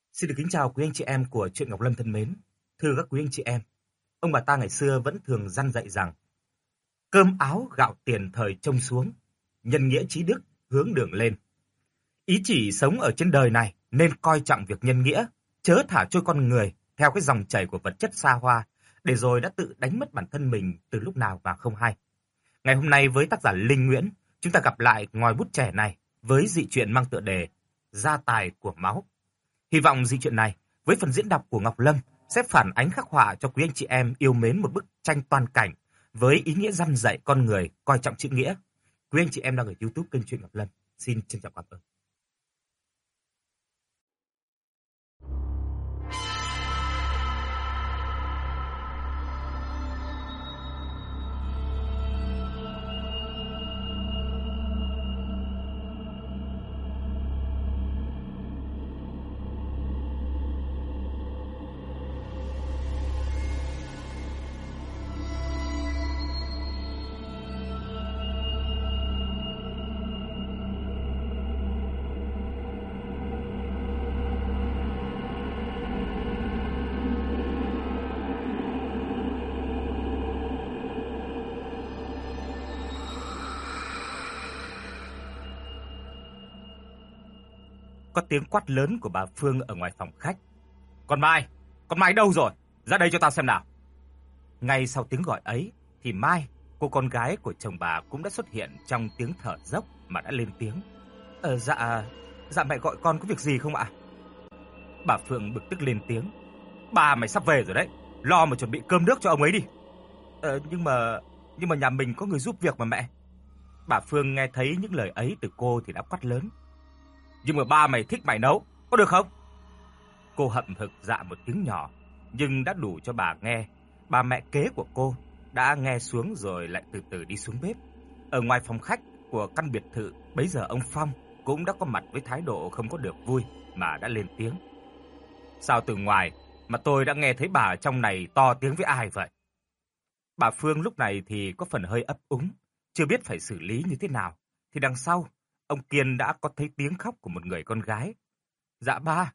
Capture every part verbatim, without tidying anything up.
Xin được kính chào quý anh chị em của truyện Ngọc Lâm thân mến. Thưa các quý anh chị em, ông bà ta ngày xưa vẫn thường dăn dạy rằng cơm áo gạo tiền thời trông xuống, nhân nghĩa trí đức hướng đường lên. Ý chỉ sống ở trên đời này nên coi trọng việc nhân nghĩa, chớ thả trôi con người theo cái dòng chảy của vật chất xa hoa, để rồi đã tự đánh mất bản thân mình từ lúc nào mà không hay. Ngày hôm nay với tác giả Linh Nguyễn, chúng ta gặp lại ngòi bút trẻ này với dị truyện mang tựa đề Gia tài của máu. Hy vọng dị truyện này với phần diễn đọc của Ngọc Lâm sẽ phản ánh khắc họa cho quý anh chị em yêu mến một bức tranh toàn cảnh với ý nghĩa răn dạy con người coi trọng chữ nghĩa. Quý anh chị em đang ở YouTube kênh truyện Ngọc Lâm, xin trân trọng cảm ơn. Có tiếng quát lớn của bà Phương ở ngoài phòng khách. Con Mai, con Mai đâu rồi? Ra đây cho tao xem nào. Ngay sau tiếng gọi ấy thì Mai, cô con gái của chồng bà cũng đã xuất hiện trong tiếng thở dốc mà đã lên tiếng. Ờ dạ, dạ mẹ gọi con có việc gì không ạ? Bà Phương bực tức lên tiếng. Bà mày sắp về rồi đấy, lo mà chuẩn bị cơm nước cho ông ấy đi. Ờ nhưng mà, nhưng mà nhà mình có người giúp việc mà mẹ. Bà Phương nghe thấy những lời ấy từ cô thì đã quát lớn. Nhưng mà ba mày thích mày nấu, có được không? Cô hậm hực dạ một tiếng nhỏ, nhưng đã đủ cho bà nghe. Bà mẹ kế của cô đã nghe xuống rồi lại từ từ đi xuống bếp. Ở ngoài phòng khách của căn biệt thự, bấy giờ ông Phong cũng đã có mặt với thái độ không có được vui mà đã lên tiếng. Sao từ ngoài mà tôi đã nghe thấy bà ở trong này to tiếng với ai vậy? Bà Phương lúc này thì có phần hơi ấp úng, chưa biết phải xử lý như thế nào. Thì đằng sau, ông Kiên đã có thấy tiếng khóc của một người con gái. Dạ ba.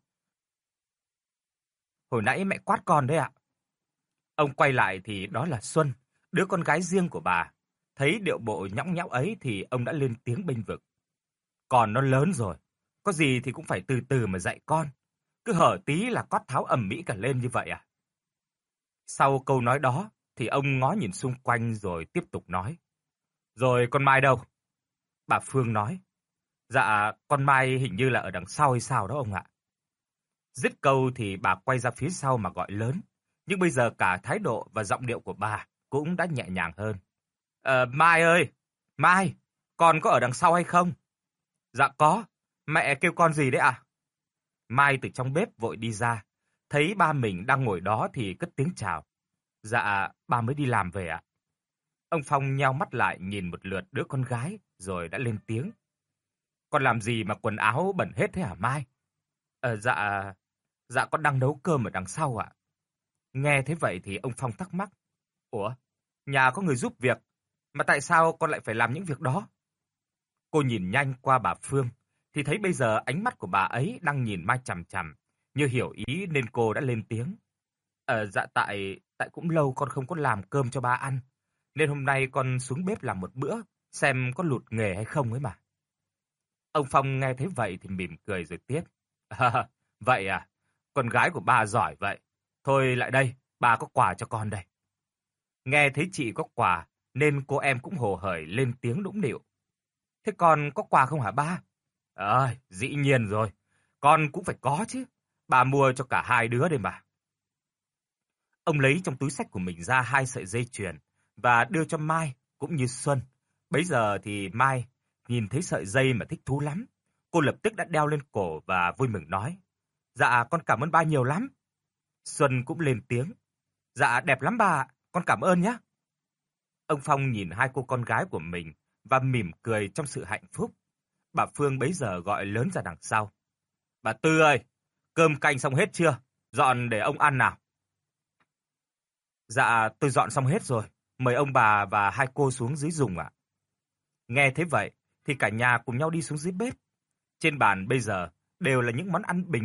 Hồi nãy mẹ quát con đấy ạ. Ông quay lại thì đó là Xuân, đứa con gái riêng của bà. Thấy điệu bộ nhõng nhẽo ấy thì ông đã lên tiếng bênh vực. Con nó lớn rồi, có gì thì cũng phải từ từ mà dạy con. Cứ hở tí là quát tháo ầm ĩ cả lên như vậy à? Sau câu nói đó thì ông ngó nhìn xung quanh rồi tiếp tục nói. Rồi con Mai đâu? Bà Phương nói. Dạ, con Mai hình như là ở đằng sau hay sao đó ông ạ. Dứt câu thì bà quay ra phía sau mà gọi lớn. Nhưng bây giờ cả thái độ và giọng điệu của bà cũng đã nhẹ nhàng hơn. Ờ, Mai ơi! Mai! Con có ở đằng sau hay không? Dạ có. Mẹ kêu con gì đấy à? Mai từ trong bếp vội đi ra. Thấy ba mình đang ngồi đó thì cất tiếng chào. Dạ, ba mới đi làm về ạ. Ông Phong nheo mắt lại nhìn một lượt đứa con gái rồi đã lên tiếng. Con làm gì mà quần áo bẩn hết thế hả Mai? Ờ dạ, dạ con đang nấu cơm ở đằng sau ạ. Nghe thế vậy thì ông Phong thắc mắc. Ủa, nhà có người giúp việc, mà tại sao con lại phải làm những việc đó? Cô nhìn nhanh qua bà Phương, thì thấy bây giờ ánh mắt của bà ấy đang nhìn Mai chằm chằm, như hiểu ý nên cô đã lên tiếng. Ờ dạ tại, tại cũng lâu con không có làm cơm cho ba ăn, nên hôm nay con xuống bếp làm một bữa, xem có lụt nghề hay không ấy mà. Ông Phong nghe thấy vậy thì mỉm cười rồi tiếp. À, vậy à, con gái của bà giỏi vậy. Thôi lại đây, bà có quà cho con đây. Nghe thấy chị có quà, nên cô em cũng hồ hởi lên tiếng nũng nịu. Thế con có quà không hả ba? Ờ, dĩ nhiên rồi, con cũng phải có chứ. Bà mua cho cả hai đứa đây mà. Ông lấy trong túi xách của mình ra hai sợi dây chuyền và đưa cho Mai cũng như Xuân. Bấy giờ thì Mai nhìn thấy sợi dây mà thích thú lắm. Cô lập tức đã đeo lên cổ và vui mừng nói. Dạ, con cảm ơn ba nhiều lắm. Xuân cũng lên tiếng. Dạ, đẹp lắm bà ạ, con cảm ơn nhé. Ông Phong nhìn hai cô con gái của mình và mỉm cười trong sự hạnh phúc. Bà Phương bấy giờ gọi lớn ra đằng sau. Bà Tư ơi, cơm canh xong hết chưa? Dọn để ông ăn nào. Dạ, tôi dọn xong hết rồi. Mời ông bà và hai cô xuống dưới dùng ạ. Nghe thế vậy thì cả nhà cùng nhau đi xuống dưới bếp. Trên bàn bây giờ đều là những món ăn bình dị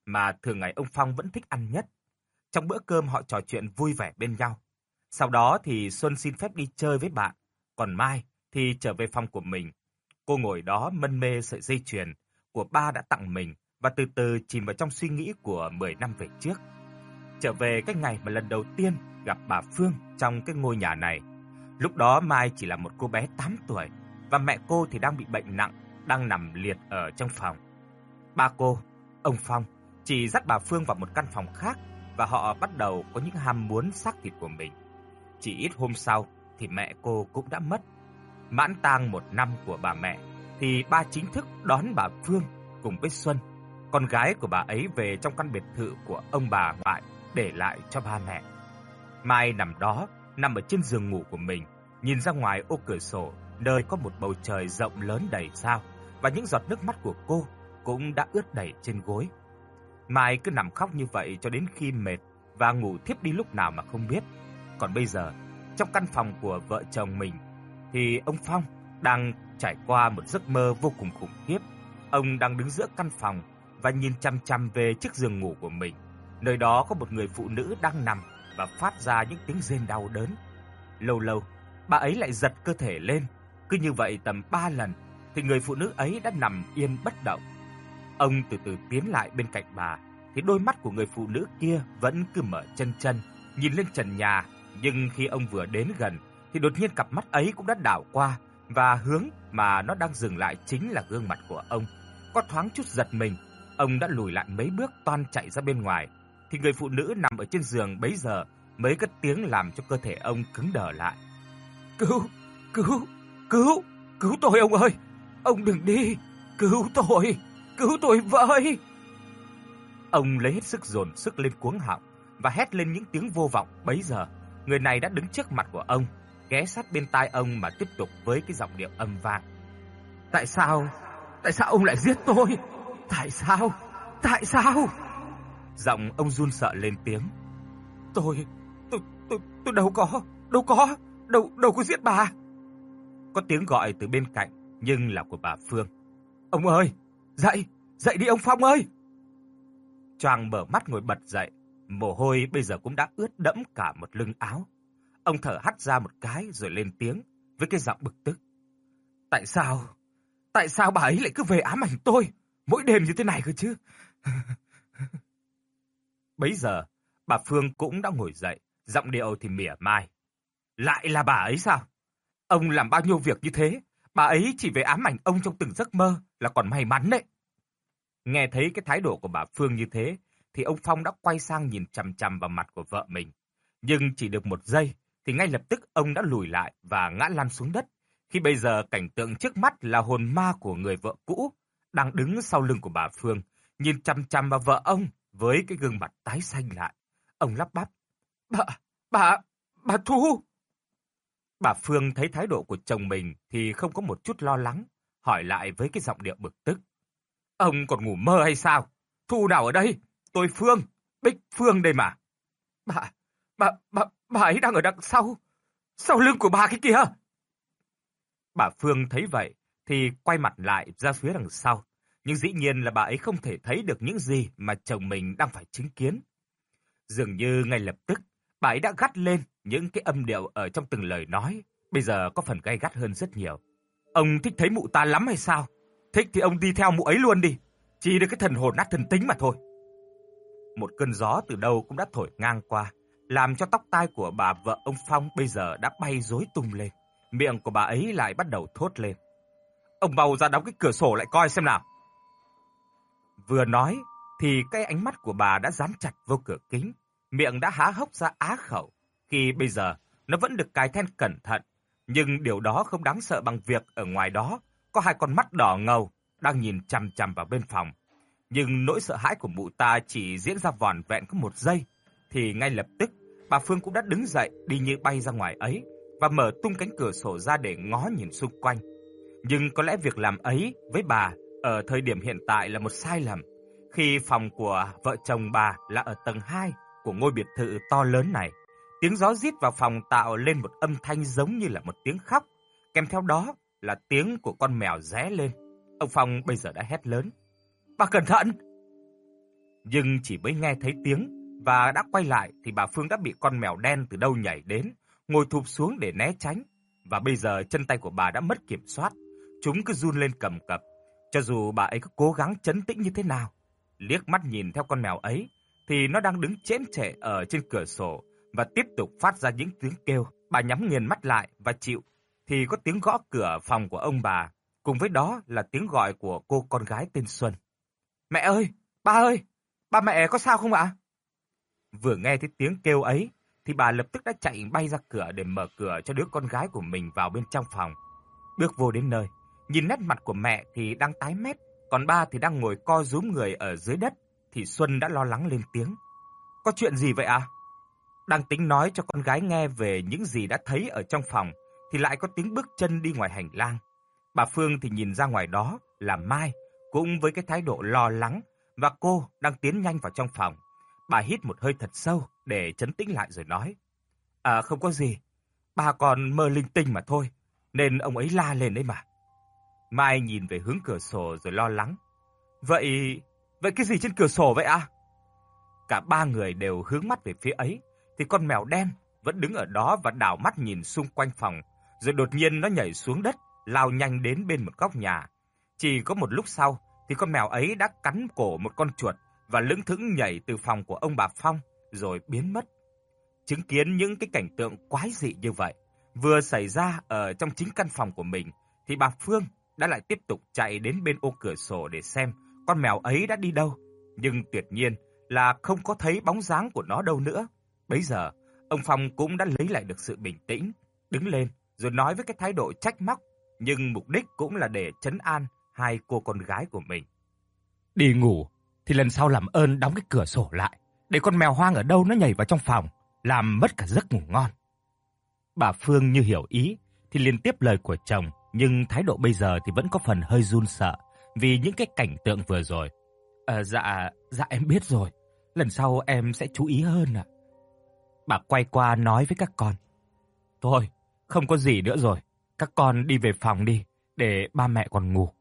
mà thường ngày ông Phong vẫn thích ăn nhất. Trong bữa cơm họ trò chuyện vui vẻ bên nhau. Sau đó thì Xuân xin phép đi chơi với bạn, còn Mai thì trở về phòng của mình. Cô ngồi đó mân mê sợi dây chuyền của ba đã tặng mình và từ từ chìm vào trong suy nghĩ của mười năm về trước. Trở về cái ngày mà lần đầu tiên gặp bà Phương trong cái ngôi nhà này. Lúc đó Mai chỉ là một cô bé tám tuổi và mẹ cô thì đang bị bệnh nặng, đang nằm liệt ở trong phòng. Ba cô, ông Phong chỉ dắt bà Phương vào một căn phòng khác và họ bắt đầu có những ham muốn xác thịt của mình. Chỉ ít hôm sau thì mẹ cô cũng đã mất. Mãn tang một năm của bà mẹ thì ba chính thức đón bà Phương cùng với Xuân, con gái của bà ấy, về trong căn biệt thự của ông bà ngoại để lại cho ba mẹ. Mai nằm đó, nằm ở trên giường ngủ của mình, nhìn ra ngoài ô cửa sổ, nơi có một bầu trời rộng lớn đầy sao, và những giọt nước mắt của cô cũng đã ướt đầy trên gối. Mai cứ nằm khóc như vậy cho đến khi mệt và ngủ thiếp đi lúc nào mà không biết. Còn bây giờ, trong căn phòng của vợ chồng mình thì ông Phong đang trải qua một giấc mơ vô cùng khủng khiếp. Ông đang đứng giữa căn phòng và nhìn chằm chằm về chiếc giường ngủ của mình. Nơi đó có một người phụ nữ đang nằm và phát ra những tiếng rên đau đớn. Lâu lâu, bà ấy lại giật cơ thể lên. Cứ như vậy tầm ba lần thì người phụ nữ ấy đã nằm yên bất động. Ông từ từ tiến lại bên cạnh bà thì đôi mắt của người phụ nữ kia vẫn cứ mở chân chân, nhìn lên trần nhà. Nhưng khi ông vừa đến gần thì đột nhiên cặp mắt ấy cũng đã đảo qua, và hướng mà nó đang dừng lại chính là gương mặt của ông. Có thoáng chút giật mình, ông đã lùi lại mấy bước toan chạy ra bên ngoài, thì người phụ nữ nằm ở trên giường bấy giờ mới cất tiếng làm cho cơ thể ông cứng đờ lại. Cứu, cứu, cứu, cứu tôi ông ơi, ông đừng đi, cứu tôi, cứu tôi với. Ông lấy hết sức dồn sức lên cuống họng và hét lên những tiếng vô vọng. Bấy giờ, người này đã đứng trước mặt của ông, ghé sát bên tai ông mà tiếp tục với cái giọng điệu âm vang. Tại sao? Tại sao ông lại giết tôi? Tại sao? Tại sao? Giọng ông run sợ lên tiếng. Tôi, tôi, tôi, tôi đâu có, đâu có, đâu, đâu có giết bà. Có tiếng gọi từ bên cạnh, nhưng là của bà Phương. Ông ơi, dậy, dậy đi ông Phong ơi. Choàng mở mắt ngồi bật dậy, mồ hôi bây giờ cũng đã ướt đẫm cả một lưng áo. Ông thở hắt ra một cái rồi lên tiếng với cái giọng bực tức. Tại sao? Tại sao bà ấy lại cứ về ám ảnh tôi mỗi đêm như thế này cơ chứ? Bấy giờ, bà Phương cũng đã ngồi dậy, giọng điệu thì mỉa mai. Lại là bà ấy sao? Ông làm bao nhiêu việc như thế, bà ấy chỉ về ám ảnh ông trong từng giấc mơ là còn may mắn đấy. Nghe thấy cái thái độ của bà Phương như thế, thì ông Phong đã quay sang nhìn chằm chằm vào mặt của vợ mình. Nhưng chỉ được một giây, thì ngay lập tức ông đã lùi lại và ngã lăn xuống đất. Khi bây giờ cảnh tượng trước mắt là hồn ma của người vợ cũ, đang đứng sau lưng của bà Phương, nhìn chằm chằm vào vợ ông với cái gương mặt tái xanh lại. Ông lắp bắp. Bà, bà, bà Thu. Bà Phương thấy thái độ của chồng mình thì không có một chút lo lắng, hỏi lại với cái giọng điệu bực tức. Ông còn ngủ mơ hay sao? Thu nào ở đây? Tôi Phương, Bích Phương đây mà. Bà, bà, bà, bà ấy đang ở đằng sau, sau lưng của bà cái kia. Bà Phương thấy vậy thì quay mặt lại ra phía đằng sau, nhưng dĩ nhiên là bà ấy không thể thấy được những gì mà chồng mình đang phải chứng kiến. Dường như ngay lập tức, bà ấy đã gắt lên những cái âm điệu ở trong từng lời nói, bây giờ có phần gay gắt hơn rất nhiều. Ông thích thấy mụ ta lắm hay sao? Thích thì ông đi theo mụ ấy luôn đi, chỉ được cái thần hồn nát thần tính mà thôi. Một cơn gió từ đâu cũng đã thổi ngang qua, làm cho tóc tai của bà vợ ông Phong bây giờ đã bay rối tung lên. Miệng của bà ấy lại bắt đầu thốt lên. Ông mau ra đóng cái cửa sổ lại coi xem nào. Vừa nói thì cái ánh mắt của bà đã dán chặt vô cửa kính, miệng đã há hốc ra á khẩu. Khi bây giờ nó vẫn được cài then cẩn thận, nhưng điều đó không đáng sợ bằng việc ở ngoài đó có hai con mắt đỏ ngầu đang nhìn chằm chằm vào bên phòng. Nhưng nỗi sợ hãi của mụ ta chỉ diễn ra vỏn vẹn có một giây, thì ngay lập tức bà Phương cũng đã đứng dậy đi như bay ra ngoài ấy và mở tung cánh cửa sổ ra để ngó nhìn xung quanh. Nhưng có lẽ việc làm ấy với bà ở thời điểm hiện tại là một sai lầm, khi phòng của vợ chồng bà là ở tầng hai của ngôi biệt thự to lớn này. Tiếng gió rít vào phòng tạo lên một âm thanh giống như là một tiếng khóc, kèm theo đó là tiếng của con mèo ré lên. Ông Phong bây giờ đã hét lớn. Bà cẩn thận! Nhưng chỉ mới nghe thấy tiếng và đã quay lại thì bà Phương đã bị con mèo đen từ đâu nhảy đến, ngồi thụp xuống để né tránh. Và bây giờ chân tay của bà đã mất kiểm soát, chúng cứ run lên cầm cập. Cho dù bà ấy có cố gắng trấn tĩnh như thế nào, liếc mắt nhìn theo con mèo ấy, thì nó đang đứng chễm chệ ở trên cửa sổ và tiếp tục phát ra những tiếng kêu. Bà nhắm nghiền mắt lại và chịu, thì có tiếng gõ cửa phòng của ông bà, cùng với đó là tiếng gọi của cô con gái tên Xuân. Mẹ ơi! Ba ơi! Ba mẹ có sao không ạ? Vừa nghe thấy tiếng kêu ấy, thì bà lập tức đã chạy bay ra cửa để mở cửa cho đứa con gái của mình vào bên trong phòng. Bước vô đến nơi, nhìn nét mặt của mẹ thì đang tái mét, còn ba thì đang ngồi co rúm người ở dưới đất, thì Xuân đã lo lắng lên tiếng. Có chuyện gì vậy ạ? À? Đang tính nói cho con gái nghe về những gì đã thấy ở trong phòng, thì lại có tiếng bước chân đi ngoài hành lang. Bà Phương thì nhìn ra ngoài đó là Mai, cũng với cái thái độ lo lắng, và cô đang tiến nhanh vào trong phòng. Bà hít một hơi thật sâu để trấn tĩnh lại rồi nói. À không có gì, bà còn mơ linh tinh mà thôi, nên ông ấy la lên đấy mà. Mai nhìn về hướng cửa sổ rồi lo lắng. Vậy, vậy cái gì trên cửa sổ vậy à? Cả ba người đều hướng mắt về phía ấy, thì con mèo đen vẫn đứng ở đó và đảo mắt nhìn xung quanh phòng, rồi đột nhiên nó nhảy xuống đất, lao nhanh đến bên một góc nhà. Chỉ có một lúc sau thì con mèo ấy đã cắn cổ một con chuột và lững thững nhảy từ phòng của ông bà Phong rồi biến mất. Chứng kiến những cái cảnh tượng quái dị như vậy vừa xảy ra ở trong chính căn phòng của mình, thì bà Phương đã lại tiếp tục chạy đến bên ô cửa sổ để xem con mèo ấy đã đi đâu, nhưng tuyệt nhiên là không có thấy bóng dáng của nó đâu nữa. Bấy giờ, ông Phong cũng đã lấy lại được sự bình tĩnh, đứng lên rồi nói với cái thái độ trách móc, nhưng mục đích cũng là để trấn an hai cô con gái của mình. Đi ngủ thì lần sau làm ơn đóng cái cửa sổ lại, để con mèo hoang ở đâu nó nhảy vào trong phòng, làm mất cả giấc ngủ ngon. Bà Phương như hiểu ý thì liền tiếp lời của chồng, nhưng thái độ bây giờ thì vẫn có phần hơi run sợ vì những cái cảnh tượng vừa rồi. À, dạ, dạ em biết rồi, lần sau em sẽ chú ý hơn ạ. Bà quay qua nói với các con. Thôi, không có gì nữa rồi, các con đi về phòng đi, để ba mẹ còn ngủ.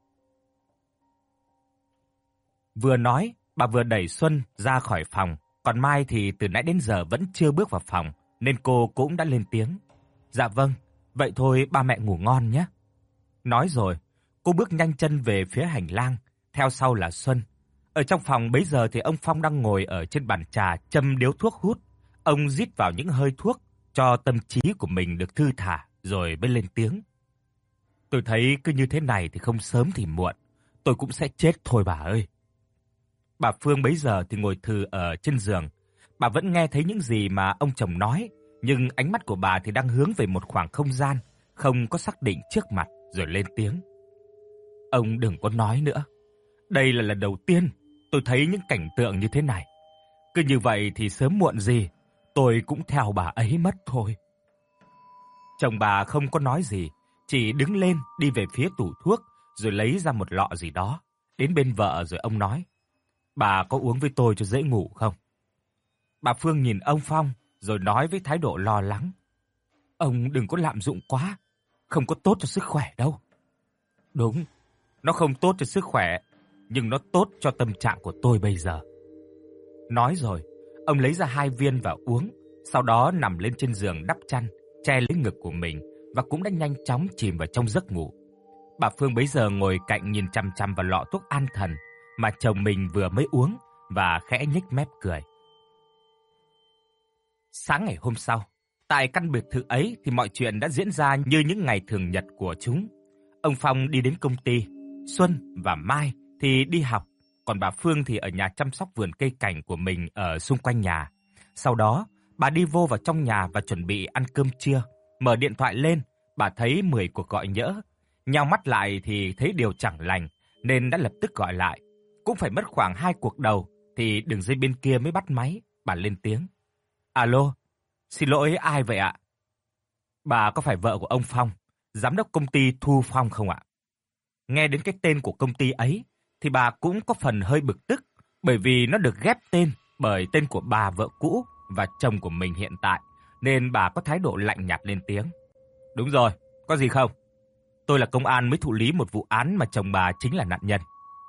Vừa nói, bà vừa đẩy Xuân ra khỏi phòng, còn Mai thì từ nãy đến giờ vẫn chưa bước vào phòng, nên cô cũng đã lên tiếng. Dạ vâng, vậy thôi ba mẹ ngủ ngon nhé. Nói rồi, cô bước nhanh chân về phía hành lang, theo sau là Xuân. Ở trong phòng bấy giờ thì ông Phong đang ngồi ở trên bàn trà châm điếu thuốc hút. Ông rít vào những hơi thuốc cho tâm trí của mình được thư thả rồi mới lên tiếng. Tôi thấy cứ như thế này thì không sớm thì muộn, tôi cũng sẽ chết thôi bà ơi. Bà Phương bấy giờ thì ngồi thừ ở trên giường. Bà vẫn nghe thấy những gì mà ông chồng nói, nhưng ánh mắt của bà thì đang hướng về một khoảng không gian không có xác định trước mặt, rồi lên tiếng. Ông đừng có nói nữa. Đây là lần đầu tiên tôi thấy những cảnh tượng như thế này. Cứ như vậy thì sớm muộn gì tôi cũng theo bà ấy mất thôi. Chồng bà không có nói gì, chỉ đứng lên đi về phía tủ thuốc rồi lấy ra một lọ gì đó. Đến bên vợ rồi ông nói. Bà có uống với tôi cho dễ ngủ không? Bà Phương nhìn ông Phong rồi nói với thái độ lo lắng. Ông đừng có lạm dụng quá, không có tốt cho sức khỏe đâu. Đúng, nó không tốt cho sức khỏe, nhưng nó tốt cho tâm trạng của tôi bây giờ. Nói rồi, ông lấy ra hai viên và uống, sau đó nằm lên trên giường đắp chăn, che lấy ngực của mình và cũng đã nhanh chóng chìm vào trong giấc ngủ. Bà Phương bấy giờ ngồi cạnh nhìn chằm chằm vào lọ thuốc an thần mà chồng mình vừa mới uống và khẽ nhếch mép cười. Sáng ngày hôm sau, tại căn biệt thự ấy thì mọi chuyện đã diễn ra như những ngày thường nhật của chúng. Ông Phong đi đến công ty, Xuân và Mai thì đi học, còn bà Phương thì ở nhà chăm sóc vườn cây cảnh của mình ở xung quanh nhà. Sau đó, bà đi vô vào trong nhà và chuẩn bị ăn cơm trưa. Mở điện thoại lên, bà thấy mười cuộc gọi nhỡ. Nhào mắt lại thì thấy điều chẳng lành, nên đã lập tức gọi lại. Cũng phải mất khoảng hai cuộc đầu thì đường dây bên kia mới bắt máy. Bà lên tiếng. Alo, xin lỗi, ai vậy ạ? Bà có phải vợ của ông Phong, giám đốc công ty Thu Phong không ạ? Nghe đến cái tên của công ty ấy thì bà cũng có phần hơi bực tức, bởi vì nó được ghép tên bởi tên của bà vợ cũ và chồng của mình hiện tại, nên bà có thái độ lạnh nhạt lên tiếng. Đúng rồi, có gì không? Tôi là công an mới thụ lý một vụ án mà chồng bà chính là nạn nhân.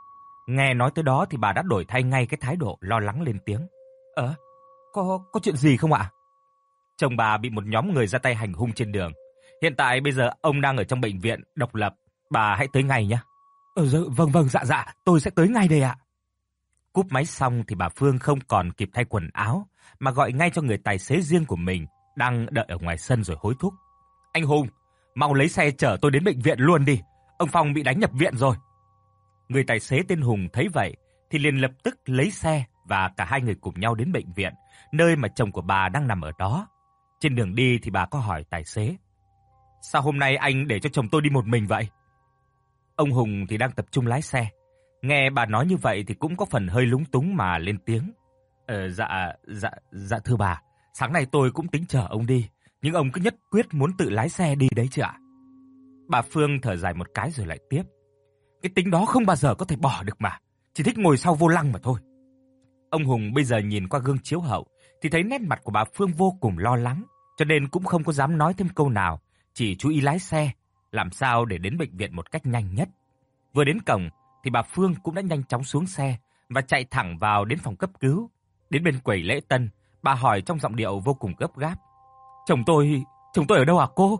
Nghe nói tới đó thì bà đã đổi thay ngay cái thái độ lo lắng lên tiếng. Ờ, có có chuyện gì không ạ? Chồng bà bị một nhóm người ra tay hành hung trên đường. Hiện tại bây giờ ông đang ở trong bệnh viện độc lập, bà hãy tới ngay nhé. Ờ, dạ, vâng vâng, dạ dạ, tôi sẽ tới ngay đây ạ. Cúp máy xong thì bà Phương không còn kịp thay quần áo, mà gọi ngay cho người tài xế riêng của mình, đang đợi ở ngoài sân rồi hối thúc. Anh Hùng, mau lấy xe chở tôi đến bệnh viện luôn đi, ông Phong bị đánh nhập viện rồi. Người tài xế tên Hùng thấy vậy thì liền lập tức lấy xe và cả hai người cùng nhau đến bệnh viện, nơi mà chồng của bà đang nằm ở đó. Trên đường đi thì bà có hỏi tài xế: Sao hôm nay anh để cho chồng tôi đi một mình vậy? Ông Hùng thì đang tập trung lái xe. Nghe bà nói như vậy thì cũng có phần hơi lúng túng mà lên tiếng. Ờ, dạ, dạ, dạ thưa bà, sáng nay tôi cũng tính chở ông đi, nhưng ông cứ nhất quyết muốn tự lái xe đi đấy chứ ạ. Bà Phương thở dài một cái rồi lại tiếp. Cái tính đó không bao giờ có thể bỏ được mà, chỉ thích ngồi sau vô lăng mà thôi. Ông Hùng bây giờ nhìn qua gương chiếu hậu thì thấy nét mặt của bà Phương vô cùng lo lắng, cho nên cũng không có dám nói thêm câu nào, chỉ chú ý lái xe, làm sao để đến bệnh viện một cách nhanh nhất. Vừa đến cổng thì bà Phương cũng đã nhanh chóng xuống xe và chạy thẳng vào đến phòng cấp cứu. Đến bên quầy lễ tân, bà hỏi trong giọng điệu vô cùng gấp gáp. Chồng tôi, chồng tôi ở đâu hả cô?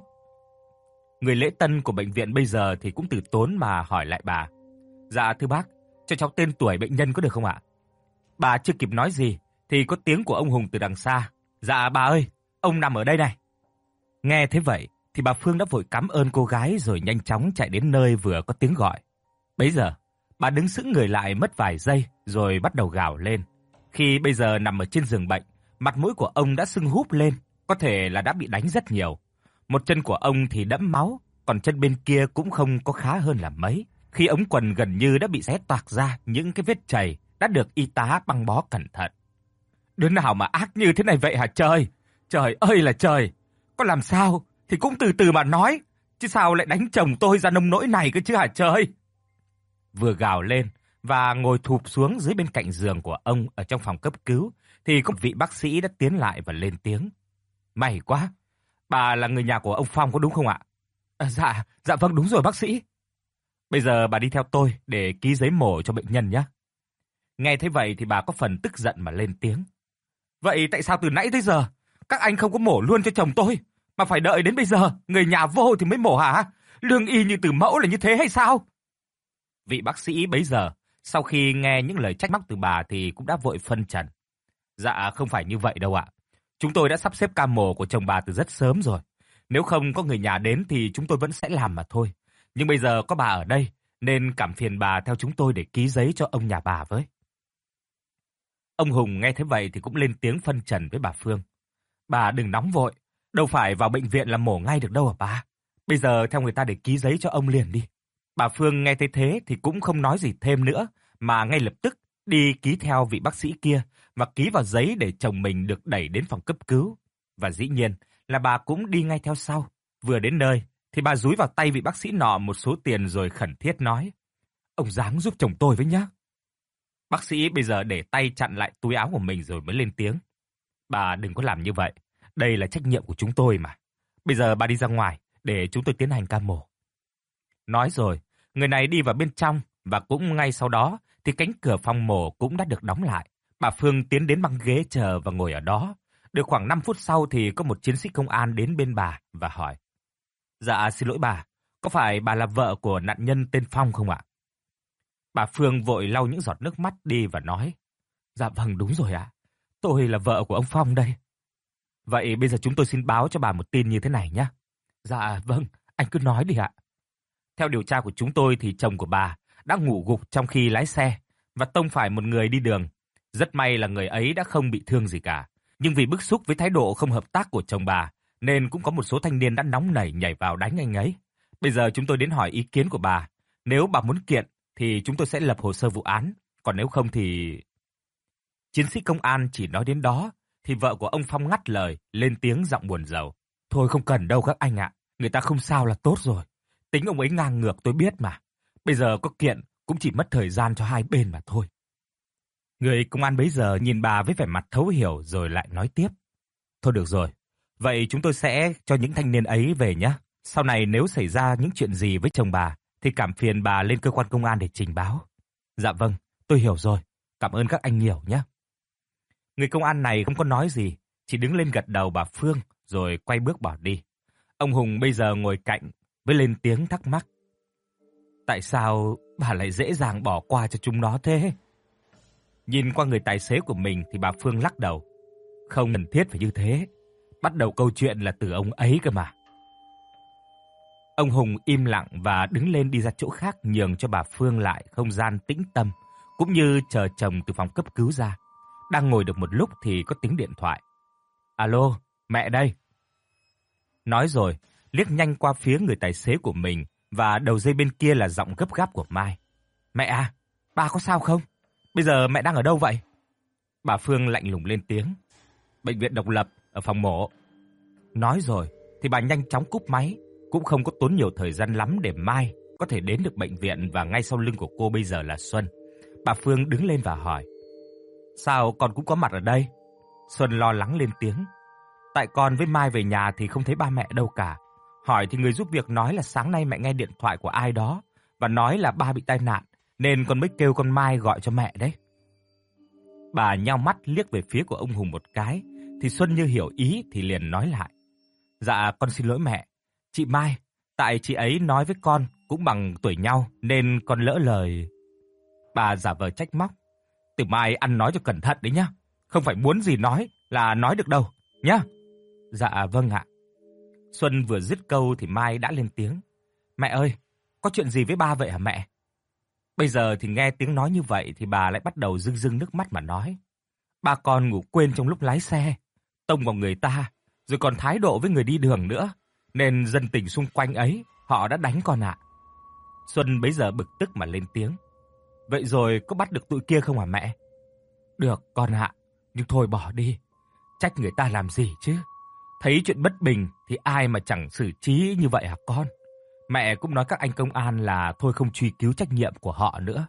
Người lễ tân của bệnh viện bây giờ thì cũng từ tốn mà hỏi lại bà. Dạ thưa bác, cho cháu tên tuổi bệnh nhân có được không ạ? Bà chưa kịp nói gì thì có tiếng của ông Hùng từ đằng xa. Dạ bà ơi, ông nằm ở đây này. Nghe thế vậy thì bà Phương đã vội cảm ơn cô gái rồi nhanh chóng chạy đến nơi vừa có tiếng gọi. Bấy giờ, bà đứng sững người lại mất vài giây rồi bắt đầu gào lên. Khi bây giờ nằm ở trên giường bệnh, mặt mũi của ông đã sưng húp lên, có thể là đã bị đánh rất nhiều. Một chân của ông thì đẫm máu, còn chân bên kia cũng không có khá hơn là mấy. Khi ống quần gần như đã bị xé toạc ra những cái vết chày đã được y tá băng bó cẩn thận. Đứa nào mà ác như thế này vậy hả trời? Trời ơi là trời! Có làm sao thì cũng từ từ mà nói, chứ sao lại đánh chồng tôi ra nông nỗi này cơ chứ hả trời? Vừa gào lên và ngồi thụp xuống dưới bên cạnh giường của ông ở trong phòng cấp cứu thì có một vị bác sĩ đã tiến lại và lên tiếng. May quá, bà là người nhà của ông Phong có đúng không ạ? À, dạ, dạ vâng đúng rồi bác sĩ. Bây giờ bà đi theo tôi để ký giấy mổ cho bệnh nhân nhé. Nghe thấy vậy thì bà có phần tức giận mà lên tiếng. Vậy tại sao từ nãy tới giờ các anh không có mổ luôn cho chồng tôi, mà phải đợi đến bây giờ người nhà vô thì mới mổ hả? Lương y như từ mẫu là như thế hay sao? Vị bác sĩ bấy giờ, sau khi nghe những lời trách móc từ bà thì cũng đã vội phân trần. Dạ không phải như vậy đâu ạ. Chúng tôi đã sắp xếp ca mổ của chồng bà từ rất sớm rồi. Nếu không có người nhà đến thì chúng tôi vẫn sẽ làm mà thôi. Nhưng bây giờ có bà ở đây, nên cảm phiền bà theo chúng tôi để ký giấy cho ông nhà bà với. Ông Hùng nghe thế vậy thì cũng lên tiếng phân trần với bà Phương. Bà đừng nóng vội, đâu phải vào bệnh viện là mổ ngay được đâu hả bà? Bây giờ theo người ta để ký giấy cho ông liền đi. Bà Phương nghe thấy thế thì cũng không nói gì thêm nữa, mà ngay lập tức đi ký theo vị bác sĩ kia và ký vào giấy để chồng mình được đẩy đến phòng cấp cứu. Và dĩ nhiên là bà cũng đi ngay theo sau. Vừa đến nơi thì bà dúi vào tay vị bác sĩ nọ một số tiền rồi khẩn thiết nói. Ông ráng giúp chồng tôi với nhá. Bác sĩ bây giờ để tay chặn lại túi áo của mình rồi mới lên tiếng. Bà đừng có làm như vậy, đây là trách nhiệm của chúng tôi mà. Bây giờ bà đi ra ngoài để chúng tôi tiến hành ca mổ. Nói rồi, người này đi vào bên trong và cũng ngay sau đó thì cánh cửa phòng mổ cũng đã được đóng lại. Bà Phương tiến đến băng ghế chờ và ngồi ở đó. Được khoảng năm phút sau thì có một chiến sĩ công an đến bên bà và hỏi. Dạ xin lỗi bà, có phải bà là vợ của nạn nhân tên Phong không ạ? Bà Phương vội lau những giọt nước mắt đi và nói. Dạ vâng đúng rồi ạ, tôi là vợ của ông Phong đây. Vậy bây giờ chúng tôi xin báo cho bà một tin như thế này nhé. Dạ vâng, anh cứ nói đi ạ. Theo điều tra của chúng tôi thì chồng của bà đã ngủ gục trong khi lái xe và tông phải một người đi đường. Rất may là người ấy đã không bị thương gì cả. Nhưng vì bức xúc với thái độ không hợp tác của chồng bà, nên cũng có một số thanh niên đã nóng nảy nhảy vào đánh anh ấy. Bây giờ chúng tôi đến hỏi ý kiến của bà. Nếu bà muốn kiện thì chúng tôi sẽ lập hồ sơ vụ án. Còn nếu không thì... Chiến sĩ công an chỉ nói đến đó, thì vợ của ông Phong ngắt lời, lên tiếng giọng buồn rầu. Thôi không cần đâu các anh ạ, người ta không sao là tốt rồi. Tính ông ấy ngang ngược tôi biết mà. Bây giờ có kiện cũng chỉ mất thời gian cho hai bên mà thôi. Người công an bấy giờ nhìn bà với vẻ mặt thấu hiểu rồi lại nói tiếp. Thôi được rồi, vậy chúng tôi sẽ cho những thanh niên ấy về nhé. Sau này nếu xảy ra những chuyện gì với chồng bà, thì cảm phiền bà lên cơ quan công an để trình báo. Dạ vâng, tôi hiểu rồi. Cảm ơn các anh nhiều nhé. Người công an này không có nói gì, chỉ đứng lên gật đầu bà Phương rồi quay bước bỏ đi. Ông Hùng bây giờ ngồi cạnh với lên tiếng thắc mắc. Tại sao bà lại dễ dàng bỏ qua cho chúng nó thế? Nhìn qua người tài xế của mình thì bà Phương lắc đầu. Không cần thiết phải như thế. Bắt đầu câu chuyện là từ ông ấy cơ mà. Ông Hùng im lặng và đứng lên đi ra chỗ khác nhường cho bà Phương lại không gian tĩnh tâm, cũng như chờ chồng từ phòng cấp cứu ra. Đang ngồi được một lúc thì có tiếng điện thoại. Alo, mẹ đây. Nói rồi, liếc nhanh qua phía người tài xế của mình và đầu dây bên kia là giọng gấp gáp của Mai. Mẹ à, ba có sao không? Bây giờ mẹ đang ở đâu vậy? Bà Phương lạnh lùng lên tiếng. Bệnh viện độc lập, ở phòng mổ. Nói rồi thì bà nhanh chóng cúp máy, cũng không có tốn nhiều thời gian lắm để Mai có thể đến được bệnh viện và ngay sau lưng của cô bây giờ là Xuân. Bà Phương đứng lên và hỏi. Sao con cũng có mặt ở đây? Xuân lo lắng lên tiếng. Tại con với Mai về nhà thì không thấy ba mẹ đâu cả. Hỏi thì người giúp việc nói là sáng nay mẹ nghe điện thoại của ai đó và nói là ba bị tai nạn, nên con mới kêu con Mai gọi cho mẹ đấy. Bà nheo mắt liếc về phía của ông Hùng một cái, thì Xuân như hiểu ý thì liền nói lại. Dạ con xin lỗi mẹ. Chị Mai, tại chị ấy nói với con cũng bằng tuổi nhau nên con lỡ lời. Bà giả vờ trách móc. Từ mai ăn nói cho cẩn thận đấy nhá. Không phải muốn gì nói là nói được đâu, nhá. Dạ vâng ạ. Xuân vừa dứt câu thì Mai đã lên tiếng. Mẹ ơi, có chuyện gì với ba vậy hả mẹ? Bây giờ thì nghe tiếng nói như vậy thì bà lại bắt đầu rưng rưng nước mắt mà nói. Ba con ngủ quên trong lúc lái xe, tông vào người ta, rồi còn thái độ với người đi đường nữa, nên dân tình xung quanh ấy họ đã đánh con ạ. Xuân bấy giờ bực tức mà lên tiếng. Vậy rồi có bắt được tụi kia không hả mẹ? Được con ạ, nhưng thôi bỏ đi. Trách người ta làm gì chứ? Thấy chuyện bất bình thì ai mà chẳng xử trí như vậy hả con? Mẹ cũng nói các anh công an là thôi không truy cứu trách nhiệm của họ nữa.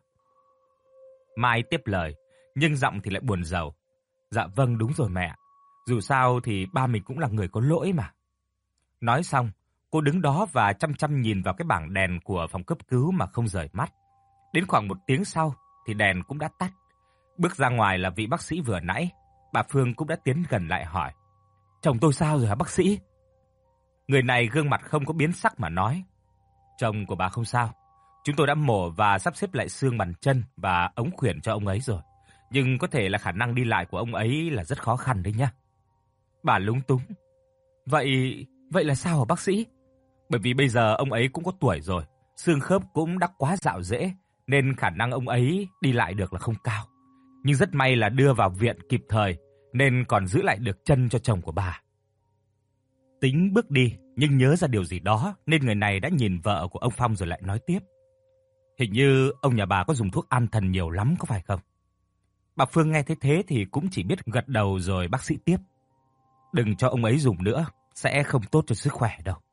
Mai tiếp lời, nhưng giọng thì lại buồn rầu. Dạ vâng đúng rồi mẹ. Dù sao thì ba mình cũng là người có lỗi mà. Nói xong, cô đứng đó và chăm chăm nhìn vào cái bảng đèn của phòng cấp cứu mà không rời mắt. Đến khoảng một tiếng sau thì đèn cũng đã tắt. Bước ra ngoài là vị bác sĩ vừa nãy. Bà Phương cũng đã tiến gần lại hỏi. Chồng tôi sao rồi hả bác sĩ? Người này gương mặt không có biến sắc mà nói. Chồng của bà không sao. Chúng tôi đã mổ và sắp xếp lại xương bàn chân và ống khuyển cho ông ấy rồi. Nhưng có thể là khả năng đi lại của ông ấy là rất khó khăn đấy nhá. Bà lúng túng. Vậy, vậy là sao hả bác sĩ? Bởi vì bây giờ ông ấy cũng có tuổi rồi, xương khớp cũng đã quá rạo rễ, nên khả năng ông ấy đi lại được là không cao. Nhưng rất may là đưa vào viện kịp thời, nên còn giữ lại được chân cho chồng của bà. Tính bước đi, nhưng nhớ ra điều gì đó, nên người này đã nhìn vợ của ông Phong rồi lại nói tiếp. Hình như ông nhà bà có dùng thuốc an thần nhiều lắm có phải không? Bà Phương nghe thấy thế thì cũng chỉ biết gật đầu rồi bác sĩ tiếp. Đừng cho ông ấy dùng nữa, sẽ không tốt cho sức khỏe đâu.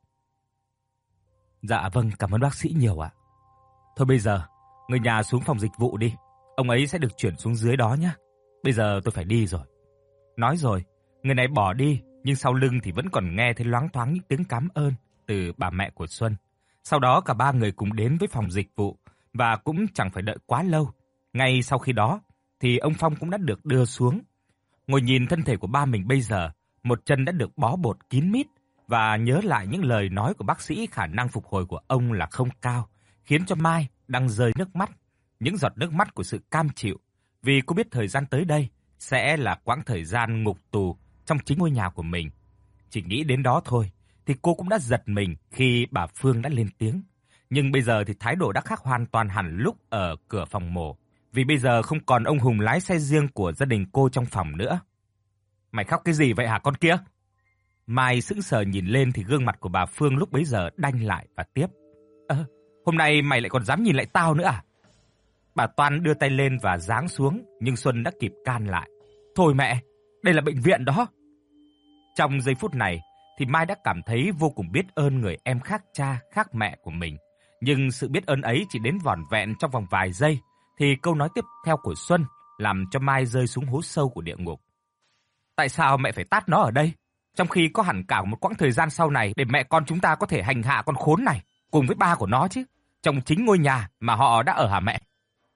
Dạ vâng, cảm ơn bác sĩ nhiều ạ. Thôi bây giờ, người nhà xuống phòng dịch vụ đi. Ông ấy sẽ được chuyển xuống dưới đó nhé. Bây giờ tôi phải đi rồi. Nói rồi, người này bỏ đi, nhưng sau lưng thì vẫn còn nghe thấy loáng thoáng những tiếng cảm ơn từ bà mẹ của Xuân. Sau đó cả ba người cùng đến với phòng dịch vụ và cũng chẳng phải đợi quá lâu. Ngay sau khi đó thì ông Phong cũng đã được đưa xuống. Ngồi nhìn thân thể của ba mình bây giờ, một chân đã được bó bột kín mít và nhớ lại những lời nói của bác sĩ khả năng phục hồi của ông là không cao, khiến cho Mai đang rơi nước mắt, những giọt nước mắt của sự cam chịu, vì cô biết thời gian tới đây sẽ là quãng thời gian ngục tù trong chính ngôi nhà của mình. Chỉ nghĩ đến đó thôi thì cô cũng đã giật mình khi bà Phương đã lên tiếng. Nhưng bây giờ thì thái độ đã khác hoàn toàn hẳn lúc ở cửa phòng mổ, vì bây giờ không còn ông Hùng lái xe riêng của gia đình cô trong phòng nữa. Mày khóc cái gì vậy hả con kia? Mai sững sờ nhìn lên thì gương mặt của bà Phương lúc bấy giờ đanh lại và tiếp. Ơ, hôm nay mày lại còn dám nhìn lại tao nữa à? Bà Toan đưa tay lên và giáng xuống, nhưng Xuân đã kịp can lại. Thôi mẹ, đây là bệnh viện đó. Trong giây phút này thì Mai đã cảm thấy vô cùng biết ơn người em khác cha, khác mẹ của mình. Nhưng sự biết ơn ấy chỉ đến vỏn vẹn trong vòng vài giây, thì câu nói tiếp theo của Xuân làm cho Mai rơi xuống hố sâu của địa ngục. Tại sao mẹ phải tát nó ở đây, trong khi có hẳn cả một quãng thời gian sau này để mẹ con chúng ta có thể hành hạ con khốn này cùng với ba của nó chứ, trong chính ngôi nhà mà họ đã ở hả mẹ?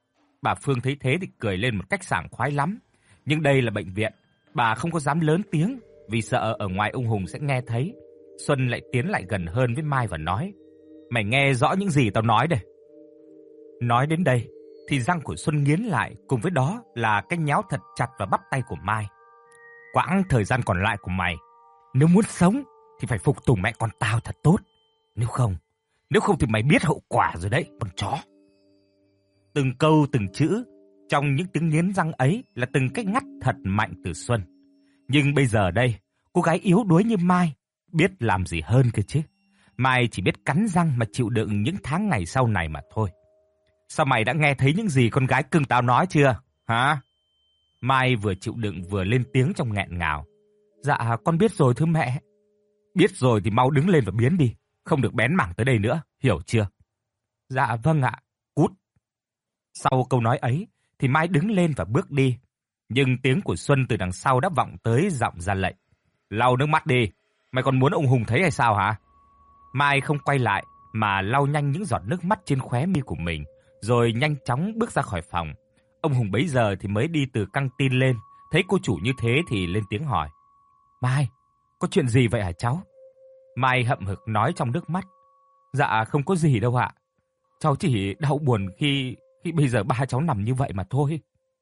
Bà Phương thấy thế thì cười lên một cách sảng khoái lắm. Nhưng đây là bệnh viện, bà không có dám lớn tiếng vì sợ ở ngoài ông Hùng sẽ nghe thấy. Xuân lại tiến lại gần hơn với Mai và nói: "Mày nghe rõ những gì tao nói đây." Nói đến đây thì răng của Xuân nghiến lại, cùng với đó là cái nhéo thật chặt vào bắp tay của Mai. "Quãng thời gian còn lại của mày, nếu muốn sống thì phải phục tùng mẹ con tao thật tốt. Nếu không, nếu không thì mày biết hậu quả rồi đấy, con chó." Từng câu từng chữ trong những tiếng nghiến răng ấy là từng cái ngắt thật mạnh từ Xuân. Nhưng bây giờ đây, cô gái yếu đuối như Mai biết làm gì hơn cơ chứ. Mai chỉ biết cắn răng mà chịu đựng những tháng ngày sau này mà thôi. "Sao mày đã nghe thấy những gì con gái cưng tao nói chưa? Hả?" Mai vừa chịu đựng vừa lên tiếng trong nghẹn ngào. "Dạ, con biết rồi thưa mẹ." "Biết rồi thì mau đứng lên và biến đi, không được bén mảng tới đây nữa, hiểu chưa?" "Dạ vâng ạ." "Cút." Sau câu nói ấy thì Mai đứng lên và bước đi. Nhưng tiếng của Xuân từ đằng sau đã vọng tới giọng ra lệnh: "Lau nước mắt đi, mày còn muốn ông Hùng thấy hay sao hả?" Mai không quay lại mà lau nhanh những giọt nước mắt trên khóe mi của mình, rồi nhanh chóng bước ra khỏi phòng. Ông Hùng bấy giờ thì mới đi từ căng tin lên, thấy cô chủ như thế thì lên tiếng hỏi: "Mai, có chuyện gì vậy hả cháu?" Mai hậm hực nói trong nước mắt: "Dạ không có gì đâu ạ. Cháu chỉ đau buồn khi khi bây giờ ba cháu nằm như vậy mà thôi."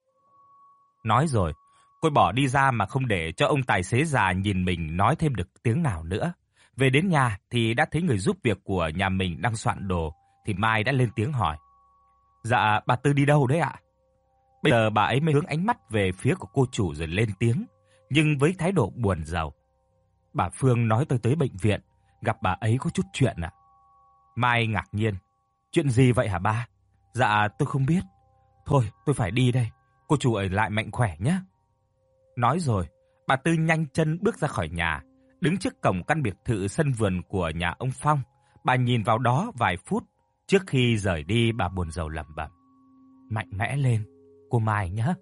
Nói rồi, cô bỏ đi ra mà không để cho ông tài xế già nhìn mình nói thêm được tiếng nào nữa. Về đến nhà thì đã thấy người giúp việc của nhà mình đang soạn đồ, thì Mai đã lên tiếng hỏi: "Dạ, bà Tư đi đâu đấy ạ?" Bây giờ bà ấy mới hướng ánh mắt về phía của cô chủ rồi lên tiếng, nhưng với thái độ buồn rầu: "Bà Phương nói tôi tới bệnh viện, gặp bà ấy có chút chuyện ạ." Mai ngạc nhiên: "Chuyện gì vậy hả ba?" "Dạ, tôi không biết. Thôi, tôi phải đi đây. Cô chủ ở lại mạnh khỏe nhé." Nói rồi, bà Tư nhanh chân bước ra khỏi nhà, đứng trước cổng căn biệt thự sân vườn của nhà ông Phong. Bà nhìn vào đó vài phút, trước khi rời đi bà buồn rầu lẩm bẩm: "Mạnh mẽ lên, cô Mai nhé."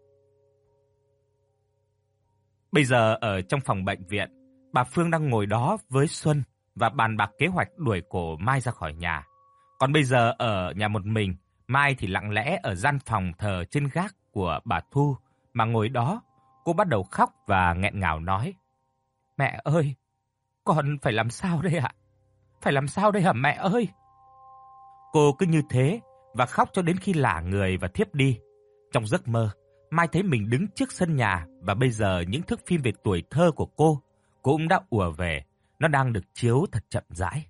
Bây giờ ở trong phòng bệnh viện, bà Phương đang ngồi đó với Xuân và bàn bạc kế hoạch đuổi cổ Mai ra khỏi nhà. Còn bây giờ ở nhà một mình, Mai thì lặng lẽ ở gian phòng thờ trên gác của bà Thu mà ngồi đó. Cô bắt đầu khóc và nghẹn ngào nói: "Mẹ ơi, con phải làm sao đây ạ? Phải làm sao đây hả mẹ ơi?" Cô cứ như thế và khóc cho đến khi lả người và thiếp đi. Trong giấc mơ, Mai thấy mình đứng trước sân nhà và bây giờ những thước phim về tuổi thơ của cô cũng đã ùa về, nó đang được chiếu thật chậm rãi.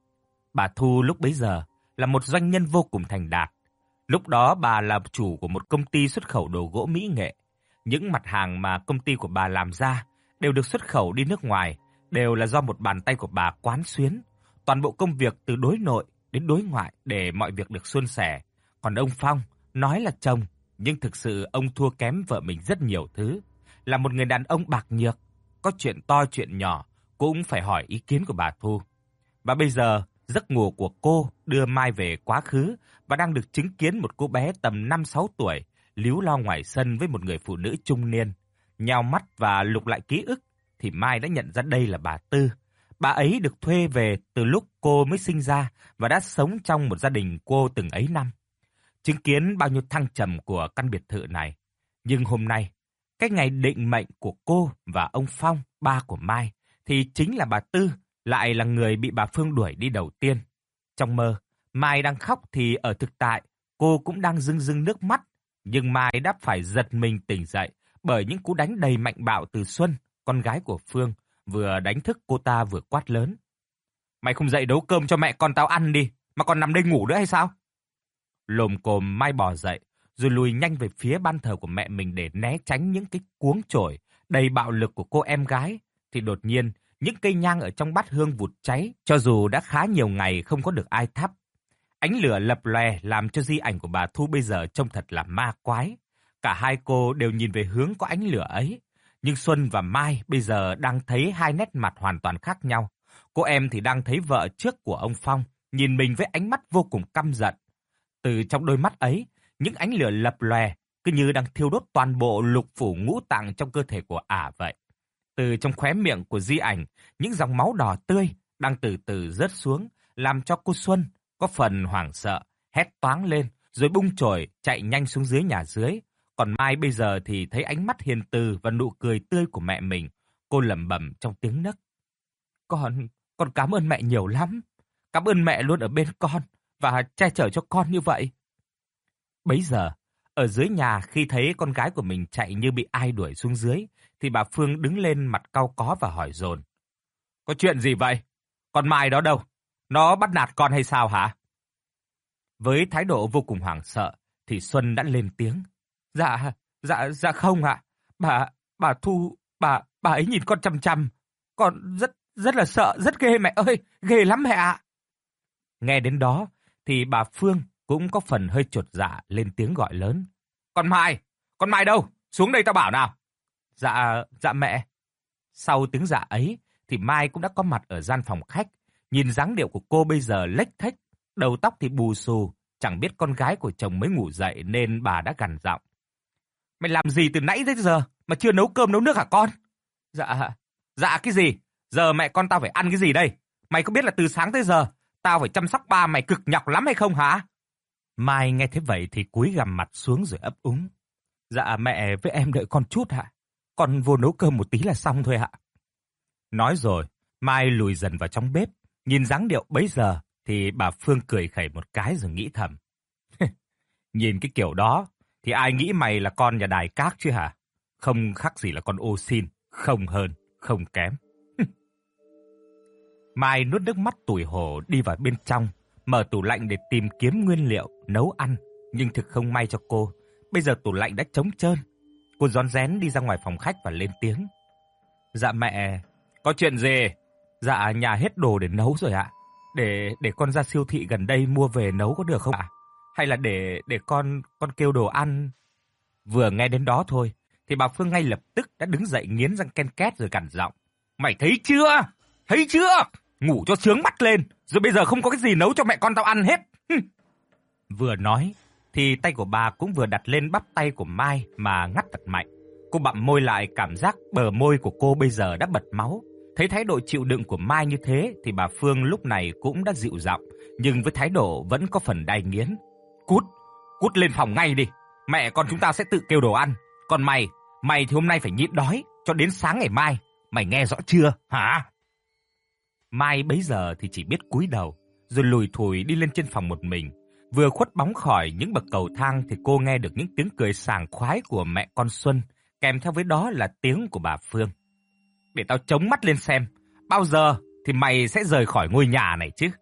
Bà Thu lúc bấy giờ là một doanh nhân vô cùng thành đạt. Lúc đó bà là chủ của một công ty xuất khẩu đồ gỗ mỹ nghệ. Những mặt hàng mà công ty của bà làm ra đều được xuất khẩu đi nước ngoài, đều là do một bàn tay của bà quán xuyến. Toàn bộ công việc từ đối nội đến đối ngoại để mọi việc được suôn sẻ. Còn ông Phong nói là chồng, nhưng thực sự ông thua kém vợ mình rất nhiều thứ. Là một người đàn ông bạc nhược, có chuyện to chuyện nhỏ cũng phải hỏi ý kiến của bà Thu. Và bây giờ, giấc ngủ của cô đưa Mai về quá khứ và đang được chứng kiến một cô bé tầm năm sáu tuổi líu lo ngoài sân với một người phụ nữ trung niên. Nhào mắt và lục lại ký ức thì Mai đã nhận ra đây là bà Tư. Bà ấy được thuê về từ lúc cô mới sinh ra và đã sống trong một gia đình cô từng ấy năm. Chứng kiến bao nhiêu thăng trầm của căn biệt thự này. Nhưng hôm nay, cái ngày định mệnh của cô và ông Phong, ba của Mai, thì chính là bà Tư lại là người bị bà Phương đuổi đi đầu tiên. Trong mơ, Mai đang khóc thì ở thực tại, cô cũng đang rưng rưng nước mắt. Nhưng Mai đã phải giật mình tỉnh dậy bởi những cú đánh đầy mạnh bạo từ Xuân, con gái của Phương, vừa đánh thức cô ta vừa quát lớn: "Mày không dậy nấu cơm cho mẹ con tao ăn đi, mà còn nằm đây ngủ nữa hay sao?" Lồm cồm Mai bò dậy, rồi lùi nhanh về phía ban thờ của mẹ mình để né tránh những cái cuống chổi đầy bạo lực của cô em gái. Thì đột nhiên, những cây nhang ở trong bát hương vụt cháy, cho dù đã khá nhiều ngày không có được ai thắp. Ánh lửa lập lòe làm cho di ảnh của bà Thu bây giờ trông thật là ma quái. Cả hai cô đều nhìn về hướng có ánh lửa ấy. Nhưng Xuân và Mai bây giờ đang thấy hai nét mặt hoàn toàn khác nhau. Cô em thì đang thấy vợ trước của ông Phong, nhìn mình với ánh mắt vô cùng căm giận. Từ trong đôi mắt ấy, những ánh lửa lập lòe, cứ như đang thiêu đốt toàn bộ lục phủ ngũ tạng trong cơ thể của ả vậy. Từ trong khóe miệng của di ảnh, những dòng máu đỏ tươi đang từ từ rớt xuống, làm cho cô Xuân có phần hoảng sợ, hét toáng lên, rồi bung chổi chạy nhanh xuống dưới nhà dưới. Còn Mai bây giờ thì thấy ánh mắt hiền từ và nụ cười tươi của mẹ mình, cô lẩm bẩm trong tiếng nấc. Con, con cảm ơn mẹ nhiều lắm. Cảm ơn mẹ luôn ở bên con và che chở cho con như vậy. Bấy giờ, ở dưới nhà khi thấy con gái của mình chạy như bị ai đuổi xuống dưới, thì bà Phương đứng lên mặt cau có và hỏi dồn. Có chuyện gì vậy? Con Mai đó đâu? Nó bắt nạt con hay sao hả? Với thái độ vô cùng hoảng sợ, thì Xuân đã lên tiếng. Dạ, dạ, dạ không ạ. Bà, bà Thu, bà, bà ấy nhìn con chằm chằm. Con rất, rất là sợ, rất ghê mẹ ơi, ghê lắm mẹ ạ. Nghe đến đó, thì bà Phương cũng có phần hơi chột dạ lên tiếng gọi lớn. Con Mai, con Mai đâu? Xuống đây tao bảo nào. Dạ, dạ mẹ. Sau tiếng dạ ấy, thì Mai cũng đã có mặt ở gian phòng khách. Nhìn dáng điệu của cô bây giờ lếch thếch, đầu tóc thì bù xù, chẳng biết con gái của chồng mới ngủ dậy nên bà đã gằn giọng. Mày làm gì từ nãy tới giờ mà chưa nấu cơm nấu nước hả con? Dạ, dạ cái gì? Giờ mẹ con tao phải ăn cái gì đây? Mày có biết là từ sáng tới giờ tao phải chăm sóc ba mày cực nhọc lắm hay không hả? Mai nghe thế vậy thì cúi gằm mặt xuống rồi ấp úng. Dạ mẹ với em đợi con chút hả? Con vô nấu cơm một tí là xong thôi ạ. Nói rồi, Mai lùi dần vào trong bếp. Nhìn dáng điệu bấy giờ thì bà Phương cười khẩy một cái rồi nghĩ thầm. Nhìn cái kiểu đó thì ai nghĩ mày là con nhà đài cát chứ hả? Không khác gì là con ô xin, không hơn, không kém. Mai nuốt nước mắt tủi hổ đi vào bên trong, mở tủ lạnh để tìm kiếm nguyên liệu nấu ăn, nhưng thực không may cho cô, bây giờ tủ lạnh đã trống trơn. Cô rón rén đi ra ngoài phòng khách và lên tiếng. Dạ mẹ, có chuyện gì? Dạ nhà hết đồ để nấu rồi ạ. Để để con ra siêu thị gần đây mua về nấu có được không ạ? Hay là để để con con kêu đồ ăn? Vừa nghe đến đó thôi thì bà Phương ngay lập tức đã đứng dậy nghiến răng ken két rồi gằn giọng. Mày thấy chưa? Thấy chưa? Ngủ cho sướng mắt lên, rồi bây giờ không có cái gì nấu cho mẹ con tao ăn hết. Vừa nói thì tay của bà cũng vừa đặt lên bắp tay của Mai mà ngắt thật mạnh. Cô bặm môi lại, cảm giác bờ môi của cô bây giờ đã bật máu. Thấy thái độ chịu đựng của Mai như thế thì bà Phương lúc này cũng đã dịu giọng, nhưng với thái độ vẫn có phần đay nghiến. Cút, cút lên phòng ngay đi. Mẹ con chúng ta sẽ tự kêu đồ ăn. Còn mày, mày thì hôm nay phải nhịn đói cho đến sáng ngày mai. Mày nghe rõ chưa, hả? Mai bấy giờ thì chỉ biết cúi đầu, rồi lùi thủi đi lên trên phòng một mình. Vừa khuất bóng khỏi những bậc cầu thang thì cô nghe được những tiếng cười sảng khoái của mẹ con Xuân, kèm theo với đó là tiếng của bà Phương. Để tao chống mắt lên xem, bao giờ thì mày sẽ rời khỏi ngôi nhà này chứ?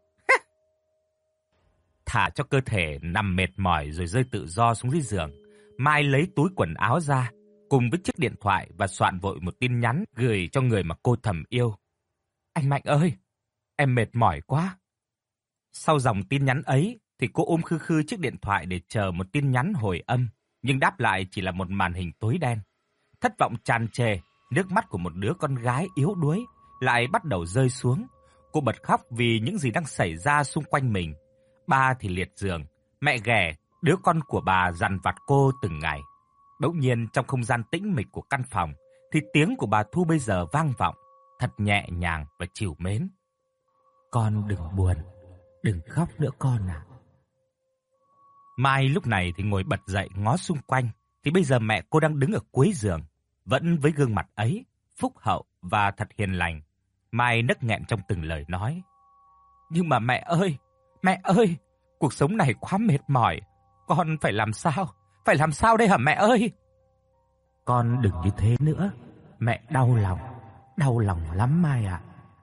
Thả cho cơ thể nằm mệt mỏi rồi rơi tự do xuống dưới giường, Mai lấy túi quần áo ra, cùng với chiếc điện thoại và soạn vội một tin nhắn gửi cho người mà cô thầm yêu. Anh Mạnh ơi, em mệt mỏi quá. Sau dòng tin nhắn ấy thì cô ôm khư khư chiếc điện thoại để chờ một tin nhắn hồi âm, nhưng đáp lại chỉ là một màn hình tối đen. Thất vọng tràn trề, nước mắt của một đứa con gái yếu đuối lại bắt đầu rơi xuống. Cô bật khóc vì những gì đang xảy ra xung quanh mình. Ba thì liệt giường, mẹ ghẻ, đứa con của bà dằn vặt cô từng ngày. Bỗng nhiên trong không gian tĩnh mịch của căn phòng thì tiếng của bà Thu bây giờ vang vọng, thật nhẹ nhàng và trìu mến. Con đừng buồn, đừng khóc nữa con à. Mai lúc này thì ngồi bật dậy ngó xung quanh, thì bây giờ mẹ cô đang đứng ở cuối giường, vẫn với gương mặt ấy, phúc hậu và thật hiền lành. Mai nấc nghẹn trong từng lời nói. Nhưng mà mẹ ơi, mẹ ơi, cuộc sống này quá mệt mỏi, con phải làm sao? Phải làm sao đây hả mẹ ơi? Con đừng như thế nữa, mẹ đau lòng, đau lòng lắm Mai ạ.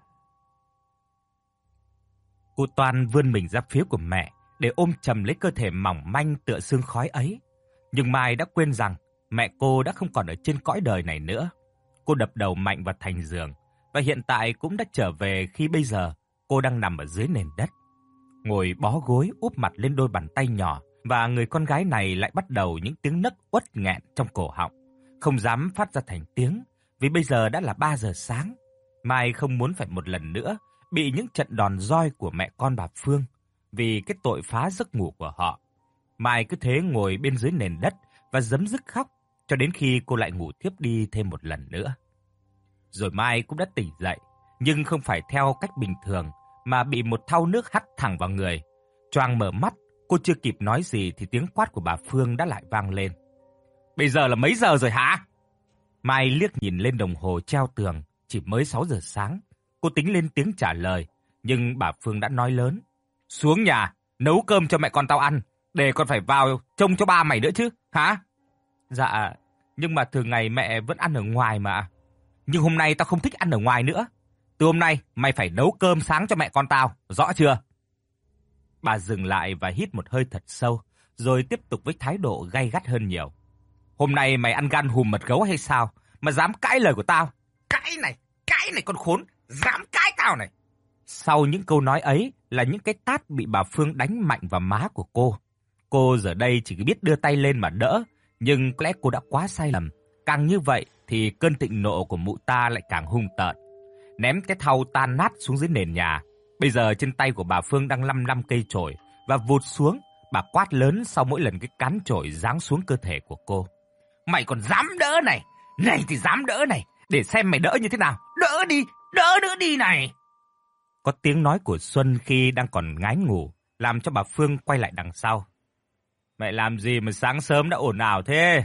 Cô Toan vươn mình ra phía của mẹ để ôm chầm lấy cơ thể mỏng manh tựa sương khói ấy. Nhưng Mai đã quên rằng mẹ cô đã không còn ở trên cõi đời này nữa. Cô đập đầu mạnh vào thành giường và hiện tại cũng đã trở về khi bây giờ cô đang nằm ở dưới nền đất, ngồi bó gối úp mặt lên đôi bàn tay nhỏ, và người con gái này lại bắt đầu những tiếng nấc uất nghẹn trong cổ họng, không dám phát ra thành tiếng vì bây giờ đã là ba giờ sáng. Mai không muốn phải một lần nữa bị những trận đòn roi của mẹ con bà Phương vì cái tội phá giấc ngủ của họ. Mai cứ thế ngồi bên dưới nền đất và giấm dứt khóc cho đến khi cô lại ngủ thiếp đi thêm một lần nữa. Rồi Mai cũng đã tỉnh dậy, nhưng không phải theo cách bình thường mà bị một thau nước hắt thẳng vào người. Choàng mở mắt, Cô chưa kịp nói gì thì tiếng quát của bà Phương đã lại vang lên. Bây giờ là mấy giờ rồi hả? Mai liếc nhìn lên đồng hồ treo tường, chỉ mới sáu giờ sáng. Cô tính lên tiếng trả lời, nhưng bà Phương đã nói lớn. Xuống nhà, nấu cơm cho mẹ con tao ăn, để con phải vào trông cho ba mày nữa chứ, hả? Dạ, nhưng mà thường ngày mẹ vẫn ăn ở ngoài mà. Nhưng hôm nay tao không thích ăn ở ngoài nữa. Từ hôm nay, mày phải nấu cơm sáng cho mẹ con tao, rõ chưa? Bà dừng lại và hít một hơi thật sâu, rồi tiếp tục với thái độ gay gắt hơn nhiều. Hôm nay mày ăn gan hùm mật gấu hay sao, mà dám cãi lời của tao? Cãi này, cãi này con khốn, dám cãi tao này. Sau những câu nói ấy là những cái tát bị bà Phương đánh mạnh vào má của cô. Cô giờ đây chỉ biết đưa tay lên mà đỡ, nhưng có lẽ cô đã quá sai lầm. Càng như vậy thì cơn thịnh nộ của mụ ta lại càng hung tợn. Ném cái thau tan nát xuống dưới nền nhà. Bây giờ trên tay của bà Phương đang lăm lăm cây chổi và vụt xuống, bà quát lớn sau mỗi lần cái cán chổi giáng xuống cơ thể của cô. Mày còn dám đỡ này, này thì dám đỡ này, để xem mày đỡ như thế nào. Đỡ đi, đỡ đỡ đi này. Có tiếng nói của Xuân khi đang còn ngái ngủ, làm cho bà Phương quay lại đằng sau. Mẹ làm gì mà sáng sớm đã ồn ào thế?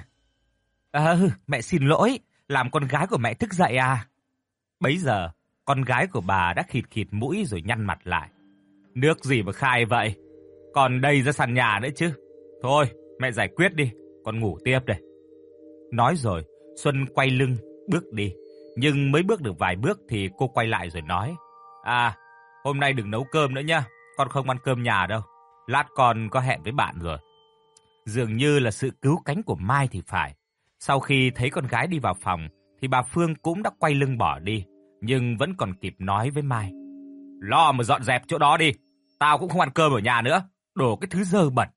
Ờ, mẹ xin lỗi, làm con gái của mẹ thức dậy à? Bấy giờ, con gái của bà đã khịt khịt mũi rồi nhăn mặt lại. Nước gì mà khai vậy? Còn đây ra sàn nhà nữa chứ. Thôi, mẹ giải quyết đi, con ngủ tiếp đây. Nói rồi, Xuân quay lưng, bước đi. Nhưng mới bước được vài bước thì cô quay lại rồi nói. À, hôm nay đừng nấu cơm nữa nhá, con không ăn cơm nhà đâu. Lát con có hẹn với bạn rồi. Dường như là sự cứu cánh của Mai thì phải. Sau khi thấy con gái đi vào phòng, thì bà Phương cũng đã quay lưng bỏ đi, nhưng vẫn còn kịp nói với Mai. Lo mà dọn dẹp chỗ đó đi, tao cũng không ăn cơm ở nhà nữa, đổ cái thứ dơ bẩn.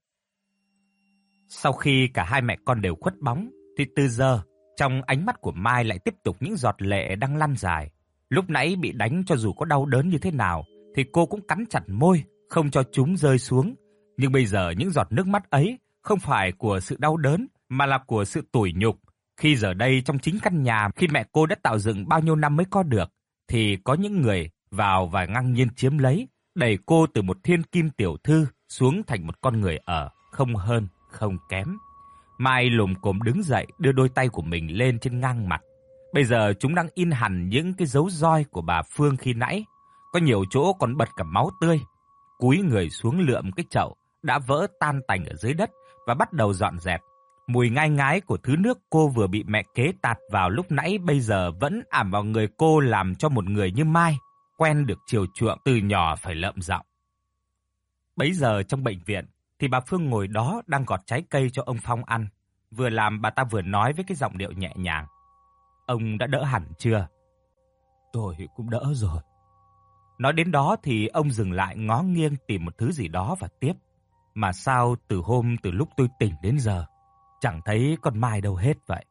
Sau khi cả hai mẹ con đều khuất bóng, thì từ giờ, trong ánh mắt của Mai lại tiếp tục những giọt lệ đang lăn dài. Lúc nãy bị đánh cho dù có đau đớn như thế nào, thì cô cũng cắn chặt môi, không cho chúng rơi xuống. Nhưng bây giờ những giọt nước mắt ấy không phải của sự đau đớn, mà là của sự tủi nhục. Khi giờ đây trong chính căn nhà khi mẹ cô đã tạo dựng bao nhiêu năm mới có được, thì có những người vào và ngang nhiên chiếm lấy, đẩy cô từ một thiên kim tiểu thư xuống thành một con người ở, không hơn, không kém. Mai lồm cồm đứng dậy, đưa đôi tay của mình lên trên ngang mặt. Bây giờ chúng đang in hẳn những cái dấu roi của bà Phương khi nãy. Có nhiều chỗ còn bật cả máu tươi. Cúi người xuống lượm cái chậu đã vỡ tan tành ở dưới đất và bắt đầu dọn dẹp. Mùi ngai ngái của thứ nước cô vừa bị mẹ kế tạt vào lúc nãy bây giờ vẫn ảm vào người cô, làm cho một người như Mai quen được chiều chuộng từ nhỏ phải lợm giọng. Bấy giờ trong bệnh viện thì bà Phương ngồi đó đang gọt trái cây cho ông Phong ăn. Vừa làm bà ta vừa nói với cái giọng điệu nhẹ nhàng. Ông đã đỡ hẳn chưa? Tôi cũng đỡ rồi. Nói đến đó thì ông dừng lại ngó nghiêng tìm một thứ gì đó và tiếp. Mà sao từ hôm từ lúc tôi tỉnh đến giờ, chẳng thấy con Mai đâu hết vậy?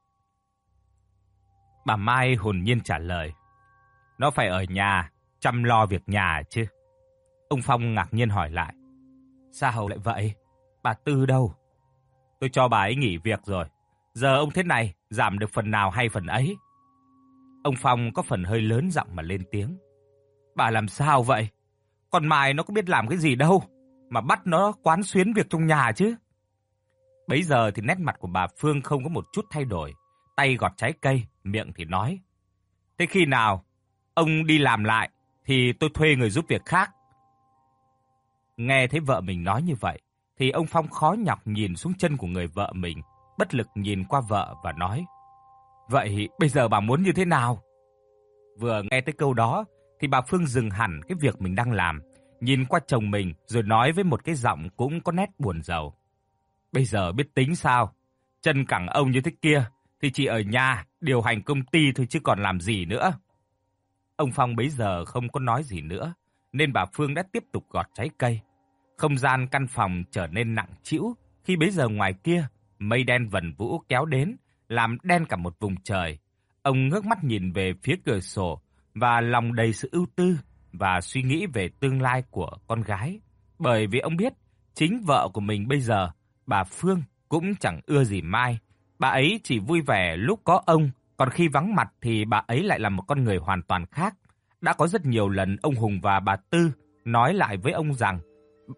Bà Mai hồn nhiên trả lời. Nó phải ở nhà, chăm lo việc nhà chứ. Ông Phong ngạc nhiên hỏi lại. Sao lại vậy? Bà Tư đâu? Tôi cho bà ấy nghỉ việc rồi. Giờ ông thế này, giảm được phần nào hay phần ấy. Ông Phong có phần hơi lớn giọng mà lên tiếng. Bà làm sao vậy? Con Mai nó có biết làm cái gì đâu, mà bắt nó quán xuyến việc trong nhà chứ. Bấy giờ thì nét mặt của bà Phương không có một chút thay đổi. Tay gọt trái cây, miệng thì nói. Thế khi nào ông đi làm lại thì tôi thuê người giúp việc khác. Nghe thấy vợ mình nói như vậy, thì ông Phong khó nhọc nhìn xuống chân của người vợ mình, bất lực nhìn qua vợ và nói. Vậy bây giờ bà muốn như thế nào? Vừa nghe tới câu đó, thì bà Phương dừng hẳn cái việc mình đang làm, nhìn qua chồng mình rồi nói với một cái giọng cũng có nét buồn rầu. Bây giờ biết tính sao? Chân cẳng ông như thế kia thì chỉ ở nhà điều hành công ty thôi chứ còn làm gì nữa. Ông Phong bấy giờ không có nói gì nữa, nên bà Phương đã tiếp tục gọt trái cây. Không gian căn phòng trở nên nặng trĩu khi bấy giờ ngoài kia mây đen vần vũ kéo đến, làm đen cả một vùng trời. Ông ngước mắt nhìn về phía cửa sổ và lòng đầy sự ưu tư và suy nghĩ về tương lai của con gái. Bởi vì ông biết chính vợ của mình bây giờ, bà Phương cũng chẳng ưa gì Mai. Bà ấy chỉ vui vẻ lúc có ông, còn khi vắng mặt thì bà ấy lại là một con người hoàn toàn khác. Đã có rất nhiều lần ông Hùng và bà Tư nói lại với ông rằng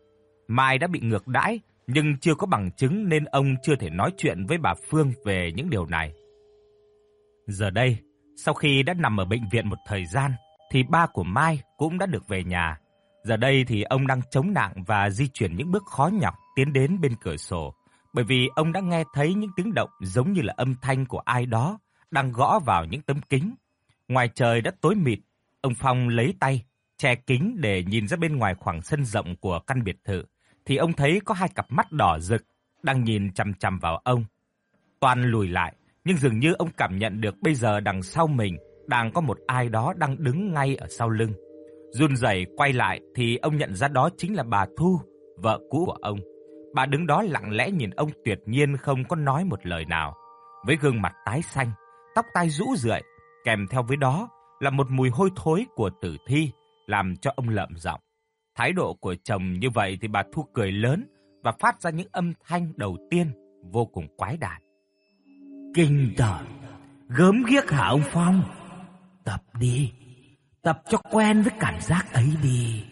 Mai đã bị ngược đãi, nhưng chưa có bằng chứng nên ông chưa thể nói chuyện với bà Phương về những điều này. Giờ đây, sau khi đã nằm ở bệnh viện một thời gian, thì ba của Mai cũng đã được về nhà. Giờ đây thì ông đang chống nạng và di chuyển những bước khó nhọc tiến đến bên cửa sổ, bởi vì ông đã nghe thấy những tiếng động giống như là âm thanh của ai đó đang gõ vào những tấm kính. Ngoài trời đã tối mịt, ông Phong lấy tay che kính để nhìn ra bên ngoài khoảng sân rộng của căn biệt thự, thì ông thấy có hai cặp mắt đỏ rực đang nhìn chằm chằm vào ông. Toàn lùi lại, nhưng dường như ông cảm nhận được bây giờ đằng sau mình đang có một ai đó đang đứng ngay ở sau lưng. Run rẩy quay lại thì ông nhận ra đó chính là bà Thu, vợ cũ của ông. Bà đứng đó lặng lẽ nhìn ông tuyệt nhiên không có nói một lời nào, với gương mặt tái xanh, tóc tai rũ rượi, kèm theo với đó là một mùi hôi thối của tử thi làm cho ông lợm giọng. Thái độ của chồng như vậy thì bà Thu cười lớn và phát ra những âm thanh đầu tiên vô cùng quái đản. Kinh tởm, gớm ghiếc hả ông Phong? Tập đi, tập cho quen với cảm giác ấy đi.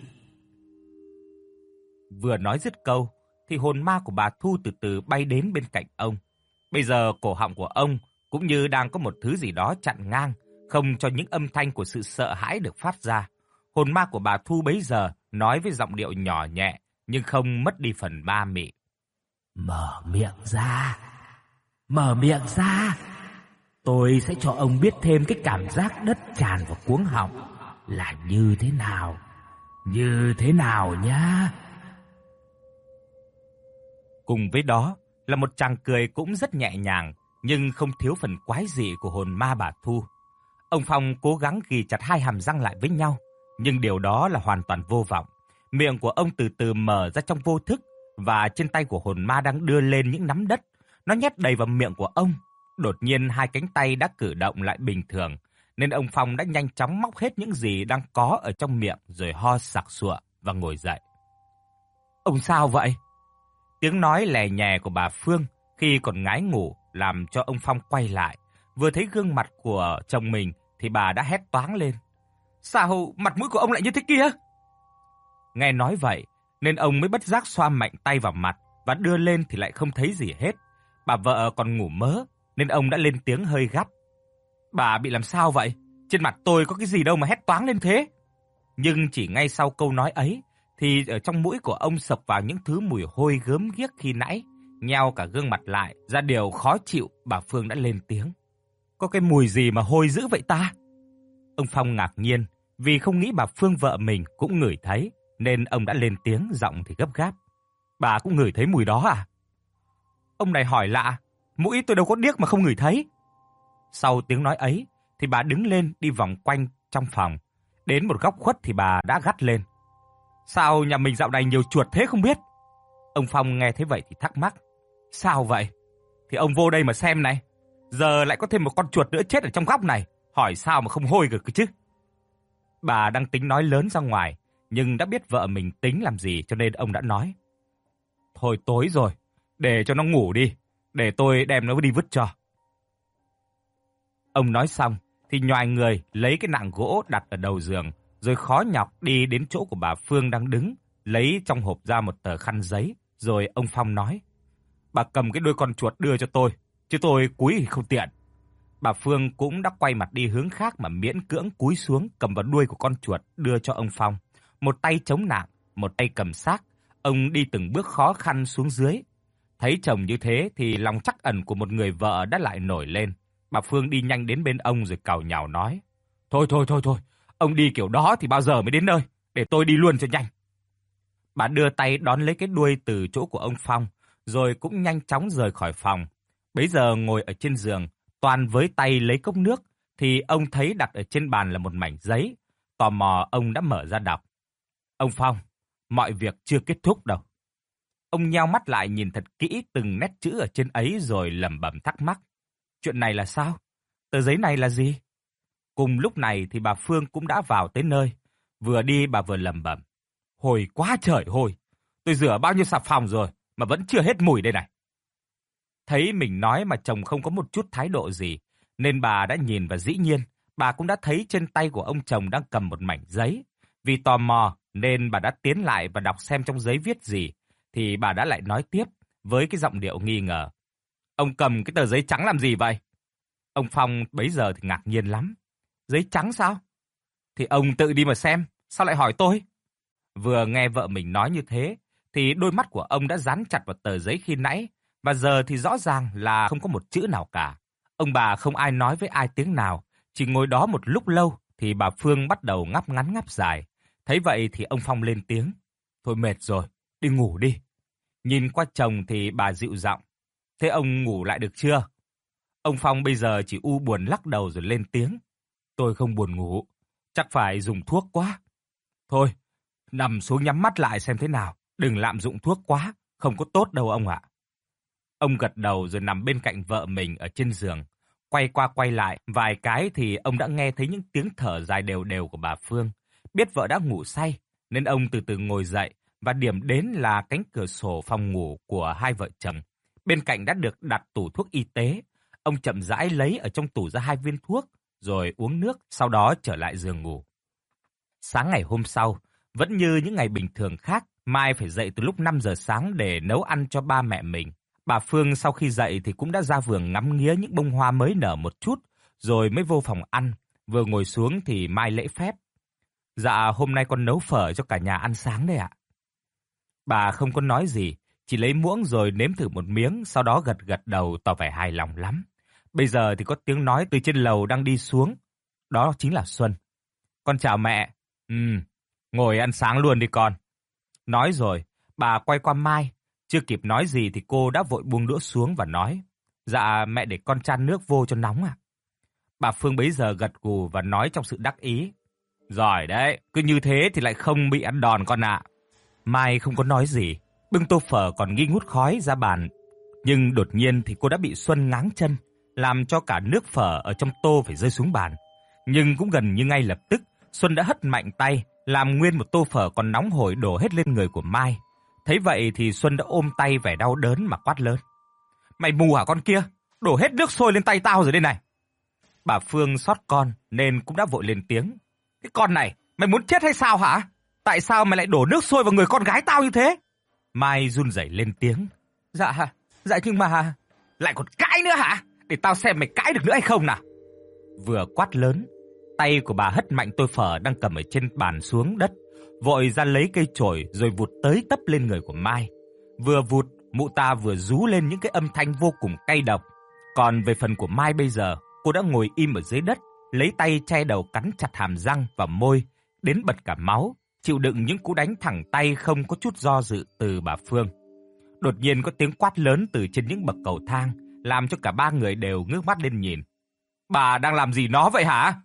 Vừa nói dứt câu thì hồn ma của bà Thu từ từ bay đến bên cạnh ông. Bây giờ cổ họng của ông cũng như đang có một thứ gì đó chặn ngang, không cho những âm thanh của sự sợ hãi được phát ra. Hồn ma của bà Thu bấy giờ nói với giọng điệu nhỏ nhẹ nhưng không mất đi phần ma mị. Mở miệng ra, mở miệng ra. Tôi sẽ cho ông biết thêm cái cảm giác đất tràn vào cuống họng là như thế nào. Như thế nào nhá. Cùng với đó là một tràng cười cũng rất nhẹ nhàng, nhưng không thiếu phần quái dị của hồn ma bà Thu. Ông Phong cố gắng ghì chặt hai hàm răng lại với nhau, nhưng điều đó là hoàn toàn vô vọng. Miệng của ông từ từ mở ra trong vô thức, và trên tay của hồn ma đang đưa lên những nắm đất. Nó nhét đầy vào miệng của ông. Đột nhiên hai cánh tay đã cử động lại bình thường, nên ông Phong đã nhanh chóng móc hết những gì đang có ở trong miệng rồi ho sặc sụa và ngồi dậy. Ông sao vậy? Tiếng nói lè nhè của bà Phương khi còn ngái ngủ làm cho ông Phong quay lại. Vừa thấy gương mặt của chồng mình thì bà đã hét toáng lên. Sao mặt mũi của ông lại như thế kia? Nghe nói vậy nên ông mới bất giác xoa mạnh tay vào mặt và đưa lên thì lại không thấy gì hết. Bà vợ còn ngủ mớ nên ông đã lên tiếng hơi gắt. Bà bị làm sao vậy? Trên mặt tôi có cái gì đâu mà hét toáng lên thế? Nhưng chỉ ngay sau câu nói ấy thì ở trong mũi của ông sộc vào những thứ mùi hôi gớm ghiếc khi nãy, nheo cả gương mặt lại ra điều khó chịu. Bà Phương đã lên tiếng. Có cái mùi gì mà hôi dữ vậy ta? Ông Phong ngạc nhiên vì không nghĩ bà Phương vợ mình cũng ngửi thấy, nên ông đã lên tiếng, giọng thì gấp gáp. Bà cũng ngửi thấy mùi đó à? Ông này hỏi lạ, mũi tôi đâu có điếc mà không ngửi thấy. Sau tiếng nói ấy thì bà đứng lên đi vòng quanh trong phòng. Đến một góc khuất thì bà đã gắt lên. Sao nhà mình dạo này nhiều chuột thế không biết? Ông Phong nghe thấy vậy thì thắc mắc. Sao vậy? Thì ông vô đây mà xem này. Giờ lại có thêm một con chuột nữa chết ở trong góc này. Hỏi sao mà không hôi được chứ? Bà đang tính nói lớn ra ngoài, nhưng đã biết vợ mình tính làm gì cho nên ông đã nói. Thôi tối rồi, để cho nó ngủ đi, để tôi đem nó đi vứt cho. Ông nói xong thì nhoài người lấy cái nạng gỗ đặt ở đầu giường, rồi khó nhọc đi đến chỗ của bà Phương đang đứng, lấy trong hộp ra một tờ khăn giấy, rồi ông Phong nói. Bà cầm cái đuôi con chuột đưa cho tôi, chứ tôi cúi thì không tiện. Bà Phương cũng đã quay mặt đi hướng khác mà miễn cưỡng cúi xuống cầm vào đuôi của con chuột đưa cho ông Phong. Một tay chống nạng, một tay cầm xác, ông đi từng bước khó khăn xuống dưới. Thấy chồng như thế thì lòng trắc ẩn của một người vợ đã lại nổi lên. Bà Phương đi nhanh đến bên ông rồi càu nhàu nói. Thôi thôi thôi thôi, ông đi kiểu đó thì bao giờ mới đến nơi, để tôi đi luôn cho nhanh. Bà đưa tay đón lấy cái đuôi từ chỗ của ông Phong, rồi cũng nhanh chóng rời khỏi phòng. Bấy giờ ngồi ở trên giường, Toàn với tay lấy cốc nước, thì ông thấy đặt ở trên bàn là một mảnh giấy. Tò mò ông đã mở ra đọc. Ông Phong, mọi việc chưa kết thúc đâu. Ông nheo mắt lại nhìn thật kỹ từng nét chữ ở trên ấy rồi lẩm bẩm thắc mắc. Chuyện này là sao? Tờ giấy này là gì? Cùng lúc này thì bà Phương cũng đã vào tới nơi. Vừa đi bà vừa lẩm bẩm. Hồi quá trời hồi. Tôi rửa bao nhiêu xà phòng rồi mà vẫn chưa hết mùi đây này. Thấy mình nói mà chồng không có một chút thái độ gì, nên bà đã nhìn và dĩ nhiên bà cũng đã thấy trên tay của ông chồng đang cầm một mảnh giấy. Vì tò mò nên bà đã tiến lại và đọc xem trong giấy viết gì. thì bà đã lại nói tiếp với cái giọng điệu nghi ngờ. Ông cầm cái tờ giấy trắng làm gì vậy? Ông Phong bấy giờ thì ngạc nhiên lắm. Giấy trắng sao? Thì ông tự đi mà xem, sao lại hỏi tôi? Vừa nghe vợ mình nói như thế, thì đôi mắt của ông đã dán chặt vào tờ giấy khi nãy, và giờ thì rõ ràng là không có một chữ nào cả. Ông bà không ai nói với ai tiếng nào, chỉ ngồi đó một lúc lâu, thì bà Phương bắt đầu ngáp ngắn ngáp dài. Thấy vậy thì ông Phong lên tiếng. Thôi mệt rồi, đi ngủ đi. Nhìn qua chồng thì bà dịu giọng. Thế ông ngủ lại được chưa? Ông Phong bây giờ chỉ u buồn lắc đầu rồi lên tiếng. Tôi không buồn ngủ, chắc phải dùng thuốc quá. Thôi, nằm xuống nhắm mắt lại xem thế nào, đừng lạm dụng thuốc quá, không có tốt đâu ông ạ. Ông gật đầu rồi nằm bên cạnh vợ mình ở trên giường. Quay qua quay lại vài cái thì ông đã nghe thấy những tiếng thở dài đều đều của bà Phương. Biết vợ đã ngủ say, nên ông từ từ ngồi dậy và điểm đến là cánh cửa sổ phòng ngủ của hai vợ chồng. Bên cạnh đã được đặt tủ thuốc y tế. Ông chậm rãi lấy ở trong tủ ra hai viên thuốc, rồi uống nước, sau đó trở lại giường ngủ. Sáng ngày hôm sau, vẫn như những ngày bình thường khác, Mai phải dậy từ lúc năm giờ sáng để nấu ăn cho ba mẹ mình. Bà Phương sau khi dậy thì cũng đã ra vườn ngắm nghía những bông hoa mới nở một chút, rồi mới vô phòng ăn. Vừa ngồi xuống thì Mai lễ phép. Dạ, hôm nay con nấu phở cho cả nhà ăn sáng đây ạ. Bà không có nói gì, chỉ lấy muỗng rồi nếm thử một miếng, sau đó gật gật đầu tỏ vẻ hài lòng lắm. Bây giờ thì có tiếng nói từ trên lầu đang đi xuống. Đó chính là Xuân. Con chào mẹ. Ừ, ngồi ăn sáng luôn đi con. Nói rồi, bà quay qua Mai. Chưa kịp nói gì thì cô đã vội buông đũa xuống và nói. Dạ, mẹ để con chan nước vô cho nóng à. Bà Phương bấy giờ gật gù và nói trong sự đắc ý. Giỏi đấy, cứ như thế thì lại không bị ăn đòn con ạ. Mai không có nói gì, bưng tô phở còn nghi ngút khói ra bàn. Nhưng đột nhiên thì cô đã bị Xuân ngáng chân, làm cho cả nước phở ở trong tô phải rơi xuống bàn. Nhưng cũng gần như ngay lập tức, Xuân đã hất mạnh tay, làm nguyên một tô phở còn nóng hổi đổ hết lên người của Mai. Thấy vậy thì Xuân đã ôm tay vẻ đau đớn mà quát lớn. Mày mù hả con kia? Đổ hết nước sôi lên tay tao rồi đây này. Bà Phương xót con nên cũng đã vội lên tiếng. Cái con này, mày muốn chết hay sao hả? Tại sao mày lại đổ nước sôi vào người con gái tao như thế? Mai run rẩy lên tiếng. Dạ, dạ nhưng mà... Lại còn cãi nữa hả? Để tao xem mày cãi được nữa hay không nào. Vừa quát lớn, tay của bà hất mạnh tô phở đang cầm ở trên bàn xuống đất, vội ra lấy cây chổi rồi vụt tới tấp lên người của Mai. Vừa vụt, mụ ta vừa rú lên những cái âm thanh vô cùng cay độc. Còn về phần của Mai bây giờ, cô đã ngồi im ở dưới đất, lấy tay che đầu cắn chặt hàm răng và môi, đến bật cả máu, chịu đựng những cú đánh thẳng tay không có chút do dự từ bà Phương. Đột nhiên có tiếng quát lớn từ trên những bậc cầu thang, làm cho cả ba người đều ngước mắt lên nhìn. Bà đang làm gì nó vậy hả?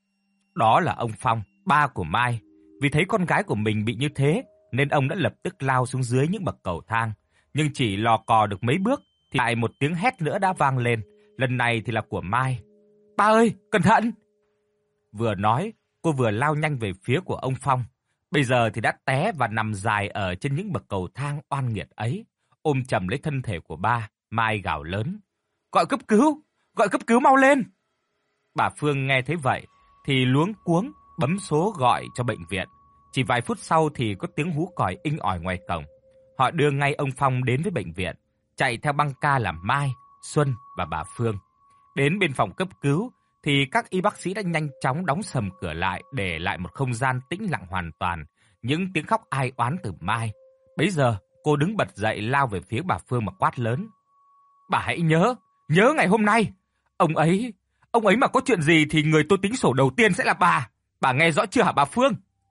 Đó là ông Phong, ba của Mai. Vì thấy con gái của mình bị như thế, nên ông đã lập tức lao xuống dưới những bậc cầu thang. Nhưng chỉ lò cò được mấy bước, thì lại một tiếng hét nữa đã vang lên. Lần này thì là của Mai. Ba ơi, cẩn thận! Vừa nói, cô vừa lao nhanh về phía của ông Phong. Bây giờ thì đã té và nằm dài ở trên những bậc cầu thang oan nghiệt ấy. Ôm chầm lấy thân thể của ba, Mai gào lớn. Gọi cấp cứu! Gọi cấp cứu mau lên! Bà Phương nghe thấy vậy, thì luống cuống bấm số gọi cho bệnh viện. Chỉ vài phút sau thì có tiếng hú còi inh ỏi ngoài cổng. Họ đưa ngay ông Phong đến với bệnh viện, chạy theo băng ca là Mai, Xuân và bà Phương. Đến bên phòng cấp cứu thì các y bác sĩ đã nhanh chóng đóng sầm cửa lại, để lại một không gian tĩnh lặng hoàn toàn, những tiếng khóc ai oán từ Mai. Bấy giờ, cô đứng bật dậy lao về phía bà Phương mà quát lớn. Bà hãy nhớ, nhớ ngày hôm nay, ông ấy, ông ấy mà có chuyện gì thì người tôi tính sổ đầu tiên sẽ là bà. Bà nghe rõ chưa hả bà Phương?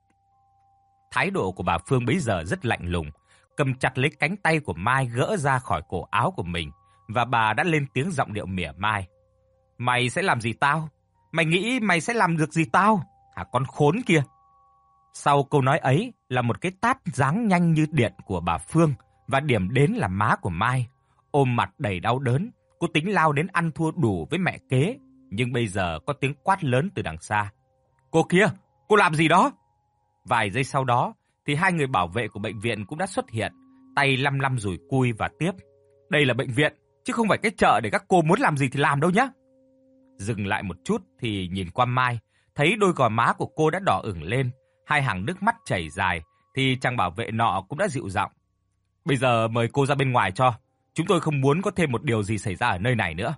Thái độ của bà Phương bấy giờ rất lạnh lùng, cầm chặt lấy cánh tay của Mai gỡ ra khỏi cổ áo của mình, và bà đã lên tiếng giọng điệu mỉa mai. Mày sẽ làm gì tao? Mày nghĩ mày sẽ làm được gì tao? Hả con khốn kia? Sau câu nói ấy là một cái tát giáng nhanh như điện của bà Phương, và điểm đến là má của Mai. Ôm mặt đầy đau đớn, cô tính lao đến ăn thua đủ với mẹ kế, nhưng bây giờ có tiếng quát lớn từ đằng xa. Cô kia, cô làm gì đó? Vài giây sau đó thì hai người bảo vệ của bệnh viện cũng đã xuất hiện, tay lăm lăm dùi cui và tiếp. Đây là bệnh viện, chứ không phải cái chợ để các cô muốn làm gì thì làm đâu nhé. Dừng lại một chút thì nhìn qua Mai, thấy đôi gò má của cô đã đỏ ửng lên, hai hàng nước mắt chảy dài, thì chàng bảo vệ nọ cũng đã dịu giọng. Bây giờ mời cô ra bên ngoài cho. Chúng tôi không muốn có thêm một điều gì xảy ra ở nơi này nữa.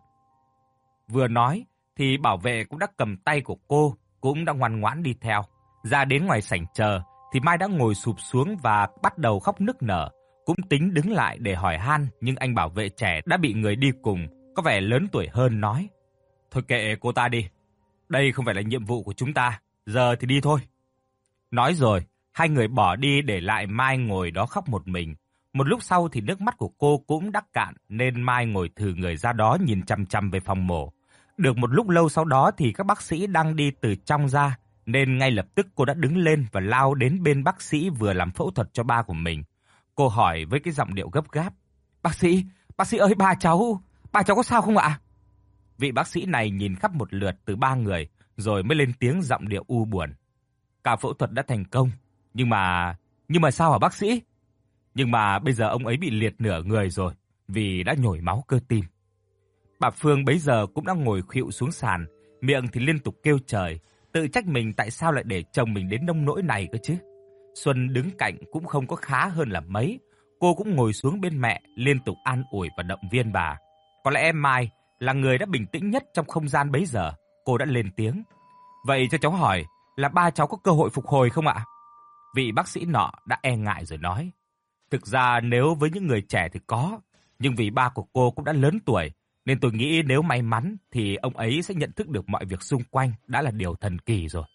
Vừa nói thì bảo vệ cũng đã cầm tay của cô, cũng đã ngoan ngoãn đi theo. Ra đến ngoài sảnh chờ thì Mai đã ngồi sụp xuống và bắt đầu khóc nức nở. Cũng tính đứng lại để hỏi han, nhưng anh bảo vệ trẻ đã bị người đi cùng, có vẻ lớn tuổi hơn nói: "Thôi kệ cô ta đi. Đây không phải là nhiệm vụ của chúng ta, giờ thì đi thôi." Nói rồi, hai người bỏ đi để lại Mai ngồi đó khóc một mình. Một lúc sau thì nước mắt của cô cũng đắc cạn nên Mai ngồi thừ người ra đó nhìn chằm chằm về phòng mổ. Được một lúc lâu sau đó thì các bác sĩ đang đi từ trong ra, nên ngay lập tức cô đã đứng lên và lao đến bên bác sĩ vừa làm phẫu thuật cho ba của mình. Cô hỏi với cái giọng điệu gấp gáp: "Bác sĩ, bác sĩ ơi, ba cháu, ba cháu có sao không ạ?" Vị bác sĩ này nhìn khắp một lượt từ ba người rồi mới lên tiếng giọng điệu u buồn: "Ca phẫu thuật đã thành công, nhưng mà nhưng mà sao hả bác sĩ?" "Nhưng mà bây giờ ông ấy bị liệt nửa người rồi vì đã nhồi máu cơ tim." Bà Phương bấy giờ cũng đã ngồi khuỵu xuống sàn, miệng thì liên tục kêu trời, tự trách mình tại sao lại để chồng mình đến nông nỗi này cơ chứ. Xuân đứng cạnh cũng không có khá hơn là mấy, cô cũng ngồi xuống bên mẹ liên tục an ủi và động viên bà. Có lẽ em Mai là người đã bình tĩnh nhất trong không gian bấy giờ, cô đã lên tiếng: "Vậy cho cháu hỏi là ba cháu có cơ hội phục hồi không ạ?" Vị bác sĩ nọ đã e ngại rồi nói: "Thực ra nếu với những người trẻ thì có, nhưng vì ba của cô cũng đã lớn tuổi, nên tôi nghĩ nếu may mắn thì ông ấy sẽ nhận thức được mọi việc xung quanh đã là điều thần kỳ rồi."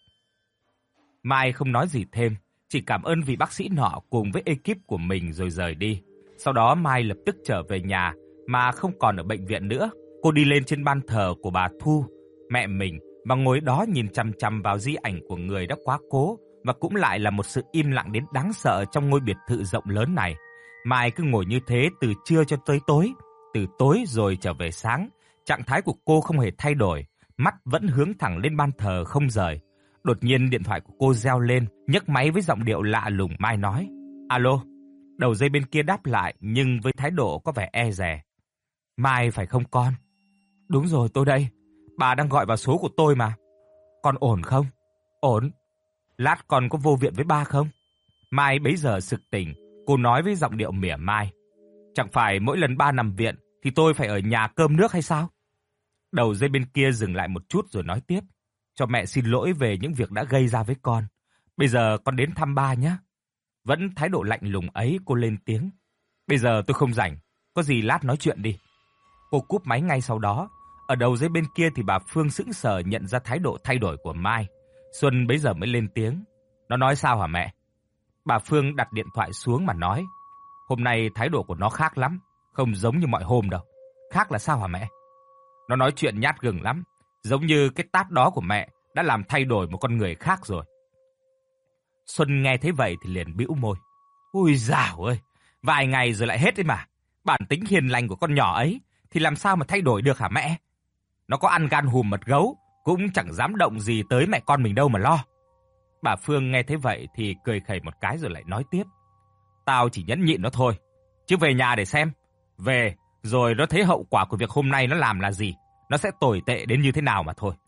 Mai không nói gì thêm, chỉ cảm ơn vị bác sĩ nọ cùng với ekip của mình rồi rời đi. Sau đó Mai lập tức trở về nhà mà không còn ở bệnh viện nữa. Cô đi lên trên ban thờ của bà Thu, mẹ mình, và ngồi đó nhìn chằm chằm vào di ảnh của người đã quá cố, và cũng lại là một sự im lặng đến đáng sợ trong ngôi biệt thự rộng lớn này. Mai cứ ngồi như thế từ trưa cho tới tối, từ tối rồi trở về sáng, trạng thái của cô không hề thay đổi, mắt vẫn hướng thẳng lên ban thờ không rời. Đột nhiên điện thoại của cô reo lên, nhấc máy với giọng điệu lạ lùng. Mai nói: "Alo." Đầu dây bên kia đáp lại nhưng với thái độ có vẻ e dè: "Mai phải không con?" "Đúng rồi, tôi đây. Bà đang gọi vào số của tôi mà." "Con ổn không?" "Ổn." "Lát con có vô viện với ba không?" Mai bấy giờ sực tỉnh, cô nói với giọng điệu mỉa mai: "Chẳng phải mỗi lần ba nằm viện thì tôi phải ở nhà cơm nước hay sao?" Đầu dây bên kia dừng lại một chút rồi nói tiếp: "Cho mẹ xin lỗi về những việc đã gây ra với con. Bây giờ con đến thăm ba nhé." Vẫn thái độ lạnh lùng ấy, cô lên tiếng: "Bây giờ tôi không rảnh, có gì lát nói chuyện đi." Cô cúp máy ngay sau đó. Ở đầu dây bên kia thì bà Phương sững sờ nhận ra thái độ thay đổi của Mai. Xuân bấy giờ mới lên tiếng: "Nó nói sao hả mẹ?" Bà Phương đặt điện thoại xuống mà nói: "Hôm nay thái độ của nó khác lắm, không giống như mọi hôm đâu." "Khác là sao hả mẹ?" "Nó nói chuyện nhát gừng lắm, giống như cái tát đó của mẹ đã làm thay đổi một con người khác rồi." Xuân nghe thấy vậy thì liền bĩu môi: "Ui dào ơi, vài ngày rồi lại hết đấy mà. Bản tính hiền lành của con nhỏ ấy thì làm sao mà thay đổi được hả mẹ? Nó có ăn gan hùm mật gấu cũng chẳng dám động gì tới mẹ con mình đâu mà lo." Bà Phương nghe thấy vậy thì cười khẩy một cái rồi lại nói tiếp: "Tao chỉ nhẫn nhịn nó thôi, chứ về nhà để xem. Về rồi nó thấy hậu quả của việc hôm nay nó làm là gì, nó sẽ tồi tệ đến như thế nào mà thôi."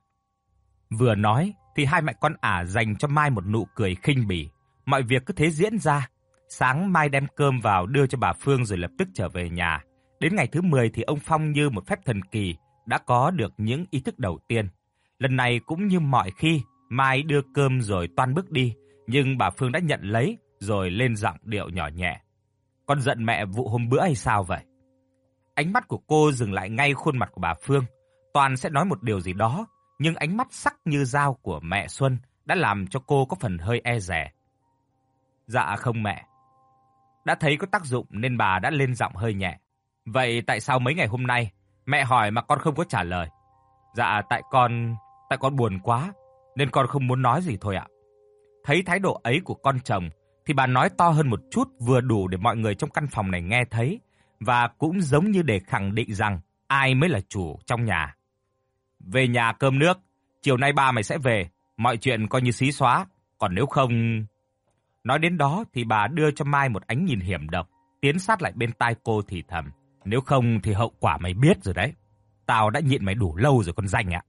Vừa nói thì hai mẹ con ả dành cho Mai một nụ cười khinh bỉ. Mọi việc cứ thế diễn ra. Sáng Mai đem cơm vào đưa cho bà Phương rồi lập tức trở về nhà. Đến ngày thứ mười thì ông Phong như một phép thần kỳ đã có được những ý thức đầu tiên. Lần này cũng như mọi khi, Mai đưa cơm rồi toan bước đi, nhưng bà Phương đã nhận lấy rồi lên giọng điệu nhỏ nhẹ: "Con giận mẹ vụ hôm bữa hay sao vậy?" Ánh mắt của cô dừng lại ngay khuôn mặt của bà Phương. Toàn sẽ nói một điều gì đó, nhưng ánh mắt sắc như dao của mẹ Xuân đã làm cho cô có phần hơi e dè. "Dạ không mẹ." Đã thấy có tác dụng nên bà đã lên giọng hơi nhẹ: "Vậy tại sao mấy ngày hôm nay mẹ hỏi mà con không có trả lời?" "Dạ tại con, tại con buồn quá nên con không muốn nói gì thôi ạ." Thấy thái độ ấy của con chồng thì bà nói to hơn một chút, vừa đủ để mọi người trong căn phòng này nghe thấy, và cũng giống như để khẳng định rằng ai mới là chủ trong nhà. "Về nhà cơm nước, chiều nay ba mày sẽ về, mọi chuyện coi như xí xóa, còn nếu không..." Nói đến đó thì bà đưa cho Mai một ánh nhìn hiểm độc, tiến sát lại bên tai cô thì thầm: "Nếu không thì hậu quả mày biết rồi đấy. Tao đã nhịn mày đủ lâu rồi con danh ạ."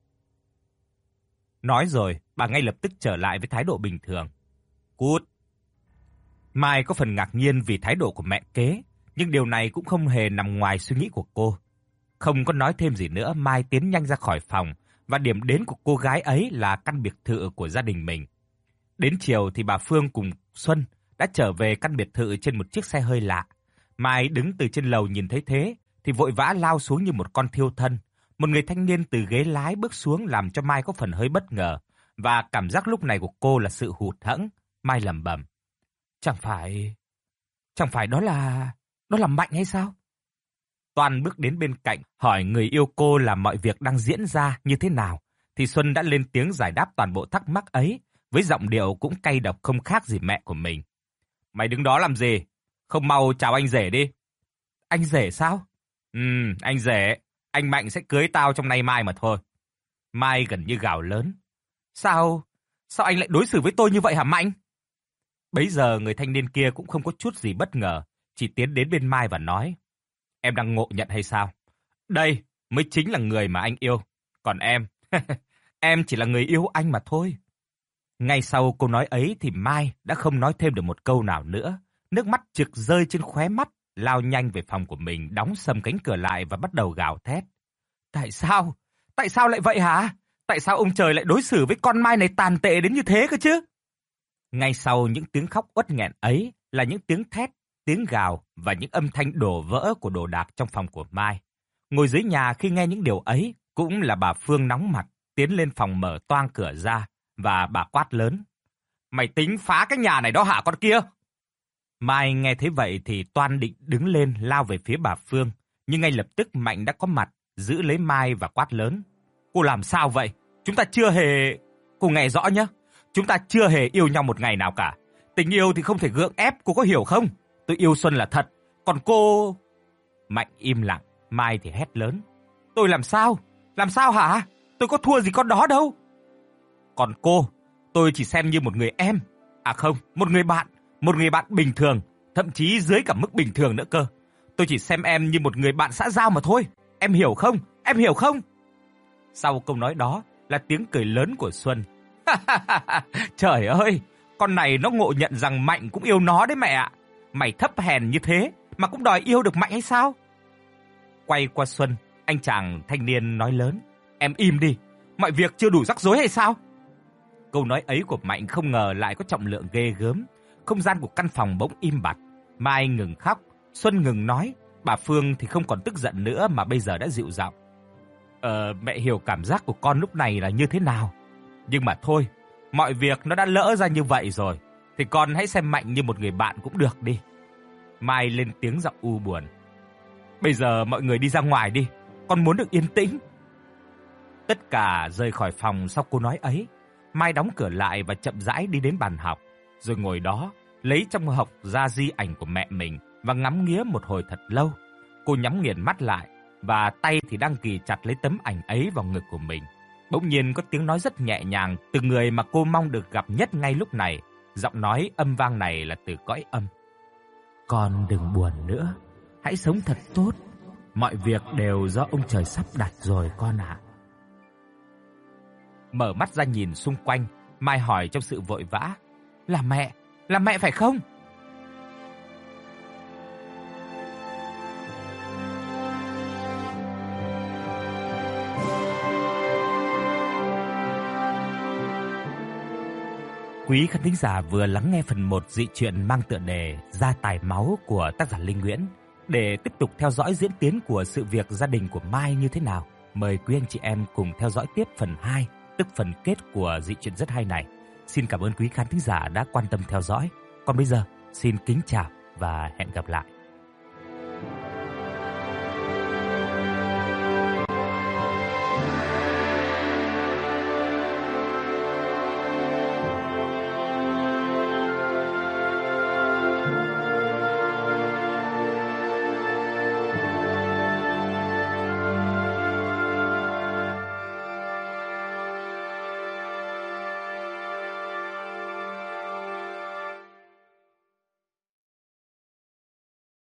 Nói rồi, bà ngay lập tức trở lại với thái độ bình thường: "Cút." Mai có phần ngạc nhiên vì thái độ của mẹ kế, nhưng điều này cũng không hề nằm ngoài suy nghĩ của cô. Không có nói thêm gì nữa, Mai tiến nhanh ra khỏi phòng và điểm đến của cô gái ấy là căn biệt thự của gia đình mình. Đến chiều thì bà Phương cùng Xuân đã trở về căn biệt thự trên một chiếc xe hơi lạ. Mai đứng từ trên lầu nhìn thấy thế thì vội vã lao xuống như một con thiêu thân. Một người thanh niên từ ghế lái bước xuống làm cho Mai có phần hơi bất ngờ, và cảm giác lúc này của cô là sự hụt hẫng. Mai lẩm bẩm: Chẳng phải... Chẳng phải đó là... Đó là Mạnh hay sao? Toàn bước đến bên cạnh hỏi người yêu cô là mọi việc đang diễn ra như thế nào, thì Xuân đã lên tiếng giải đáp toàn bộ thắc mắc ấy, với giọng điệu cũng cay độc không khác gì mẹ của mình. Mày đứng đó làm gì? Không mau chào anh rể đi. Anh rể sao? Ừ, anh rể. Anh Mạnh sẽ cưới tao trong nay mai mà thôi. Mai gần như gào lớn. Sao? Sao anh lại đối xử với tôi như vậy hả Mạnh? Bấy giờ người thanh niên kia cũng không có chút gì bất ngờ, chỉ tiến đến bên Mai và nói: Em đang ngộ nhận hay sao? Đây mới chính là người mà anh yêu. Còn em, em chỉ là người yêu anh mà thôi. Ngay sau câu nói ấy thì Mai đã không nói thêm được một câu nào nữa. Nước mắt trực rơi trên khóe mắt, lao nhanh về phòng của mình, đóng sầm cánh cửa lại và bắt đầu gào thét. Tại sao? Tại sao lại vậy hả? Tại sao ông trời lại đối xử với con Mai này tàn tệ đến như thế cơ chứ? Ngay sau những tiếng khóc uất nghẹn ấy là những tiếng thét, tiếng gào và những âm thanh đổ vỡ của đồ đạc trong phòng của Mai. Ngồi dưới nhà khi nghe những điều ấy cũng là bà Phương nóng mặt, tiến lên phòng mở toang cửa ra và bà quát lớn. Mày tính phá cái nhà này đó hả con kia? Mai nghe thấy vậy thì toan định đứng lên lao về phía bà Phương, nhưng ngay lập tức Mạnh đã có mặt, giữ lấy Mai và quát lớn. Cô làm sao vậy? Chúng ta chưa hề... Cô nghe rõ nhé, chúng ta chưa hề yêu nhau một ngày nào cả. Tình yêu thì không thể gượng ép, cô có hiểu không? Tôi yêu Xuân là thật, còn cô... Mạnh im lặng, Mai thì hét lớn. Tôi làm sao? Làm sao hả? Tôi có thua gì con đó đâu. Còn cô, tôi chỉ xem như một người em. À không, một người bạn. Một người bạn bình thường, thậm chí dưới cả mức bình thường nữa cơ. Tôi chỉ xem em như một người bạn xã giao mà thôi. Em hiểu không? Em hiểu không? Sau câu nói đó là tiếng cười lớn của Xuân. Trời ơi, con này nó ngộ nhận rằng Mạnh cũng yêu nó đấy mẹ ạ. Mày thấp hèn như thế mà cũng đòi yêu được Mạnh hay sao? Quay qua Xuân, anh chàng thanh niên nói lớn. Em im đi, mọi việc chưa đủ rắc rối hay sao? Câu nói ấy của Mạnh không ngờ lại có trọng lượng ghê gớm. Không gian của căn phòng bỗng im bặt. Mai ngừng khóc, Xuân ngừng nói. Bà Phương thì không còn tức giận nữa mà bây giờ đã dịu giọng. Ờ, mẹ hiểu cảm giác của con lúc này là như thế nào. Nhưng mà thôi, mọi việc nó đã lỡ ra như vậy rồi, thì con hãy xem Mạnh như một người bạn cũng được đi. Mai lên tiếng giọng u buồn. Bây giờ mọi người đi ra ngoài đi, con muốn được yên tĩnh. Tất cả rời khỏi phòng sau câu nói ấy. Mai đóng cửa lại và chậm rãi đi đến bàn học, rồi ngồi đó, lấy trong hộp ra di ảnh của mẹ mình và ngắm nghía một hồi thật lâu. Cô nhắm nghiền mắt lại và tay thì đang ghì chặt lấy tấm ảnh ấy vào ngực của mình. Bỗng nhiên có tiếng nói rất nhẹ nhàng từ người mà cô mong được gặp nhất ngay lúc này. Giọng nói âm vang này là từ cõi âm. Con đừng buồn nữa, hãy sống thật tốt. Mọi việc đều do ông trời sắp đặt rồi con ạ. Mở mắt ra nhìn xung quanh, Mai hỏi trong sự vội vã. Là mẹ, là mẹ phải không? Quý khán thính giả vừa lắng nghe phần một dị truyện mang tựa đề Gia tài máu của tác giả Linh Nguyễn. Để tiếp tục theo dõi diễn tiến của sự việc gia đình của Mai như thế nào, mời quý anh chị em cùng theo dõi tiếp phần hai, tức phần kết của dị truyện rất hay này. Xin cảm ơn quý khán thính giả đã quan tâm theo dõi. Còn bây giờ, xin kính chào và hẹn gặp lại.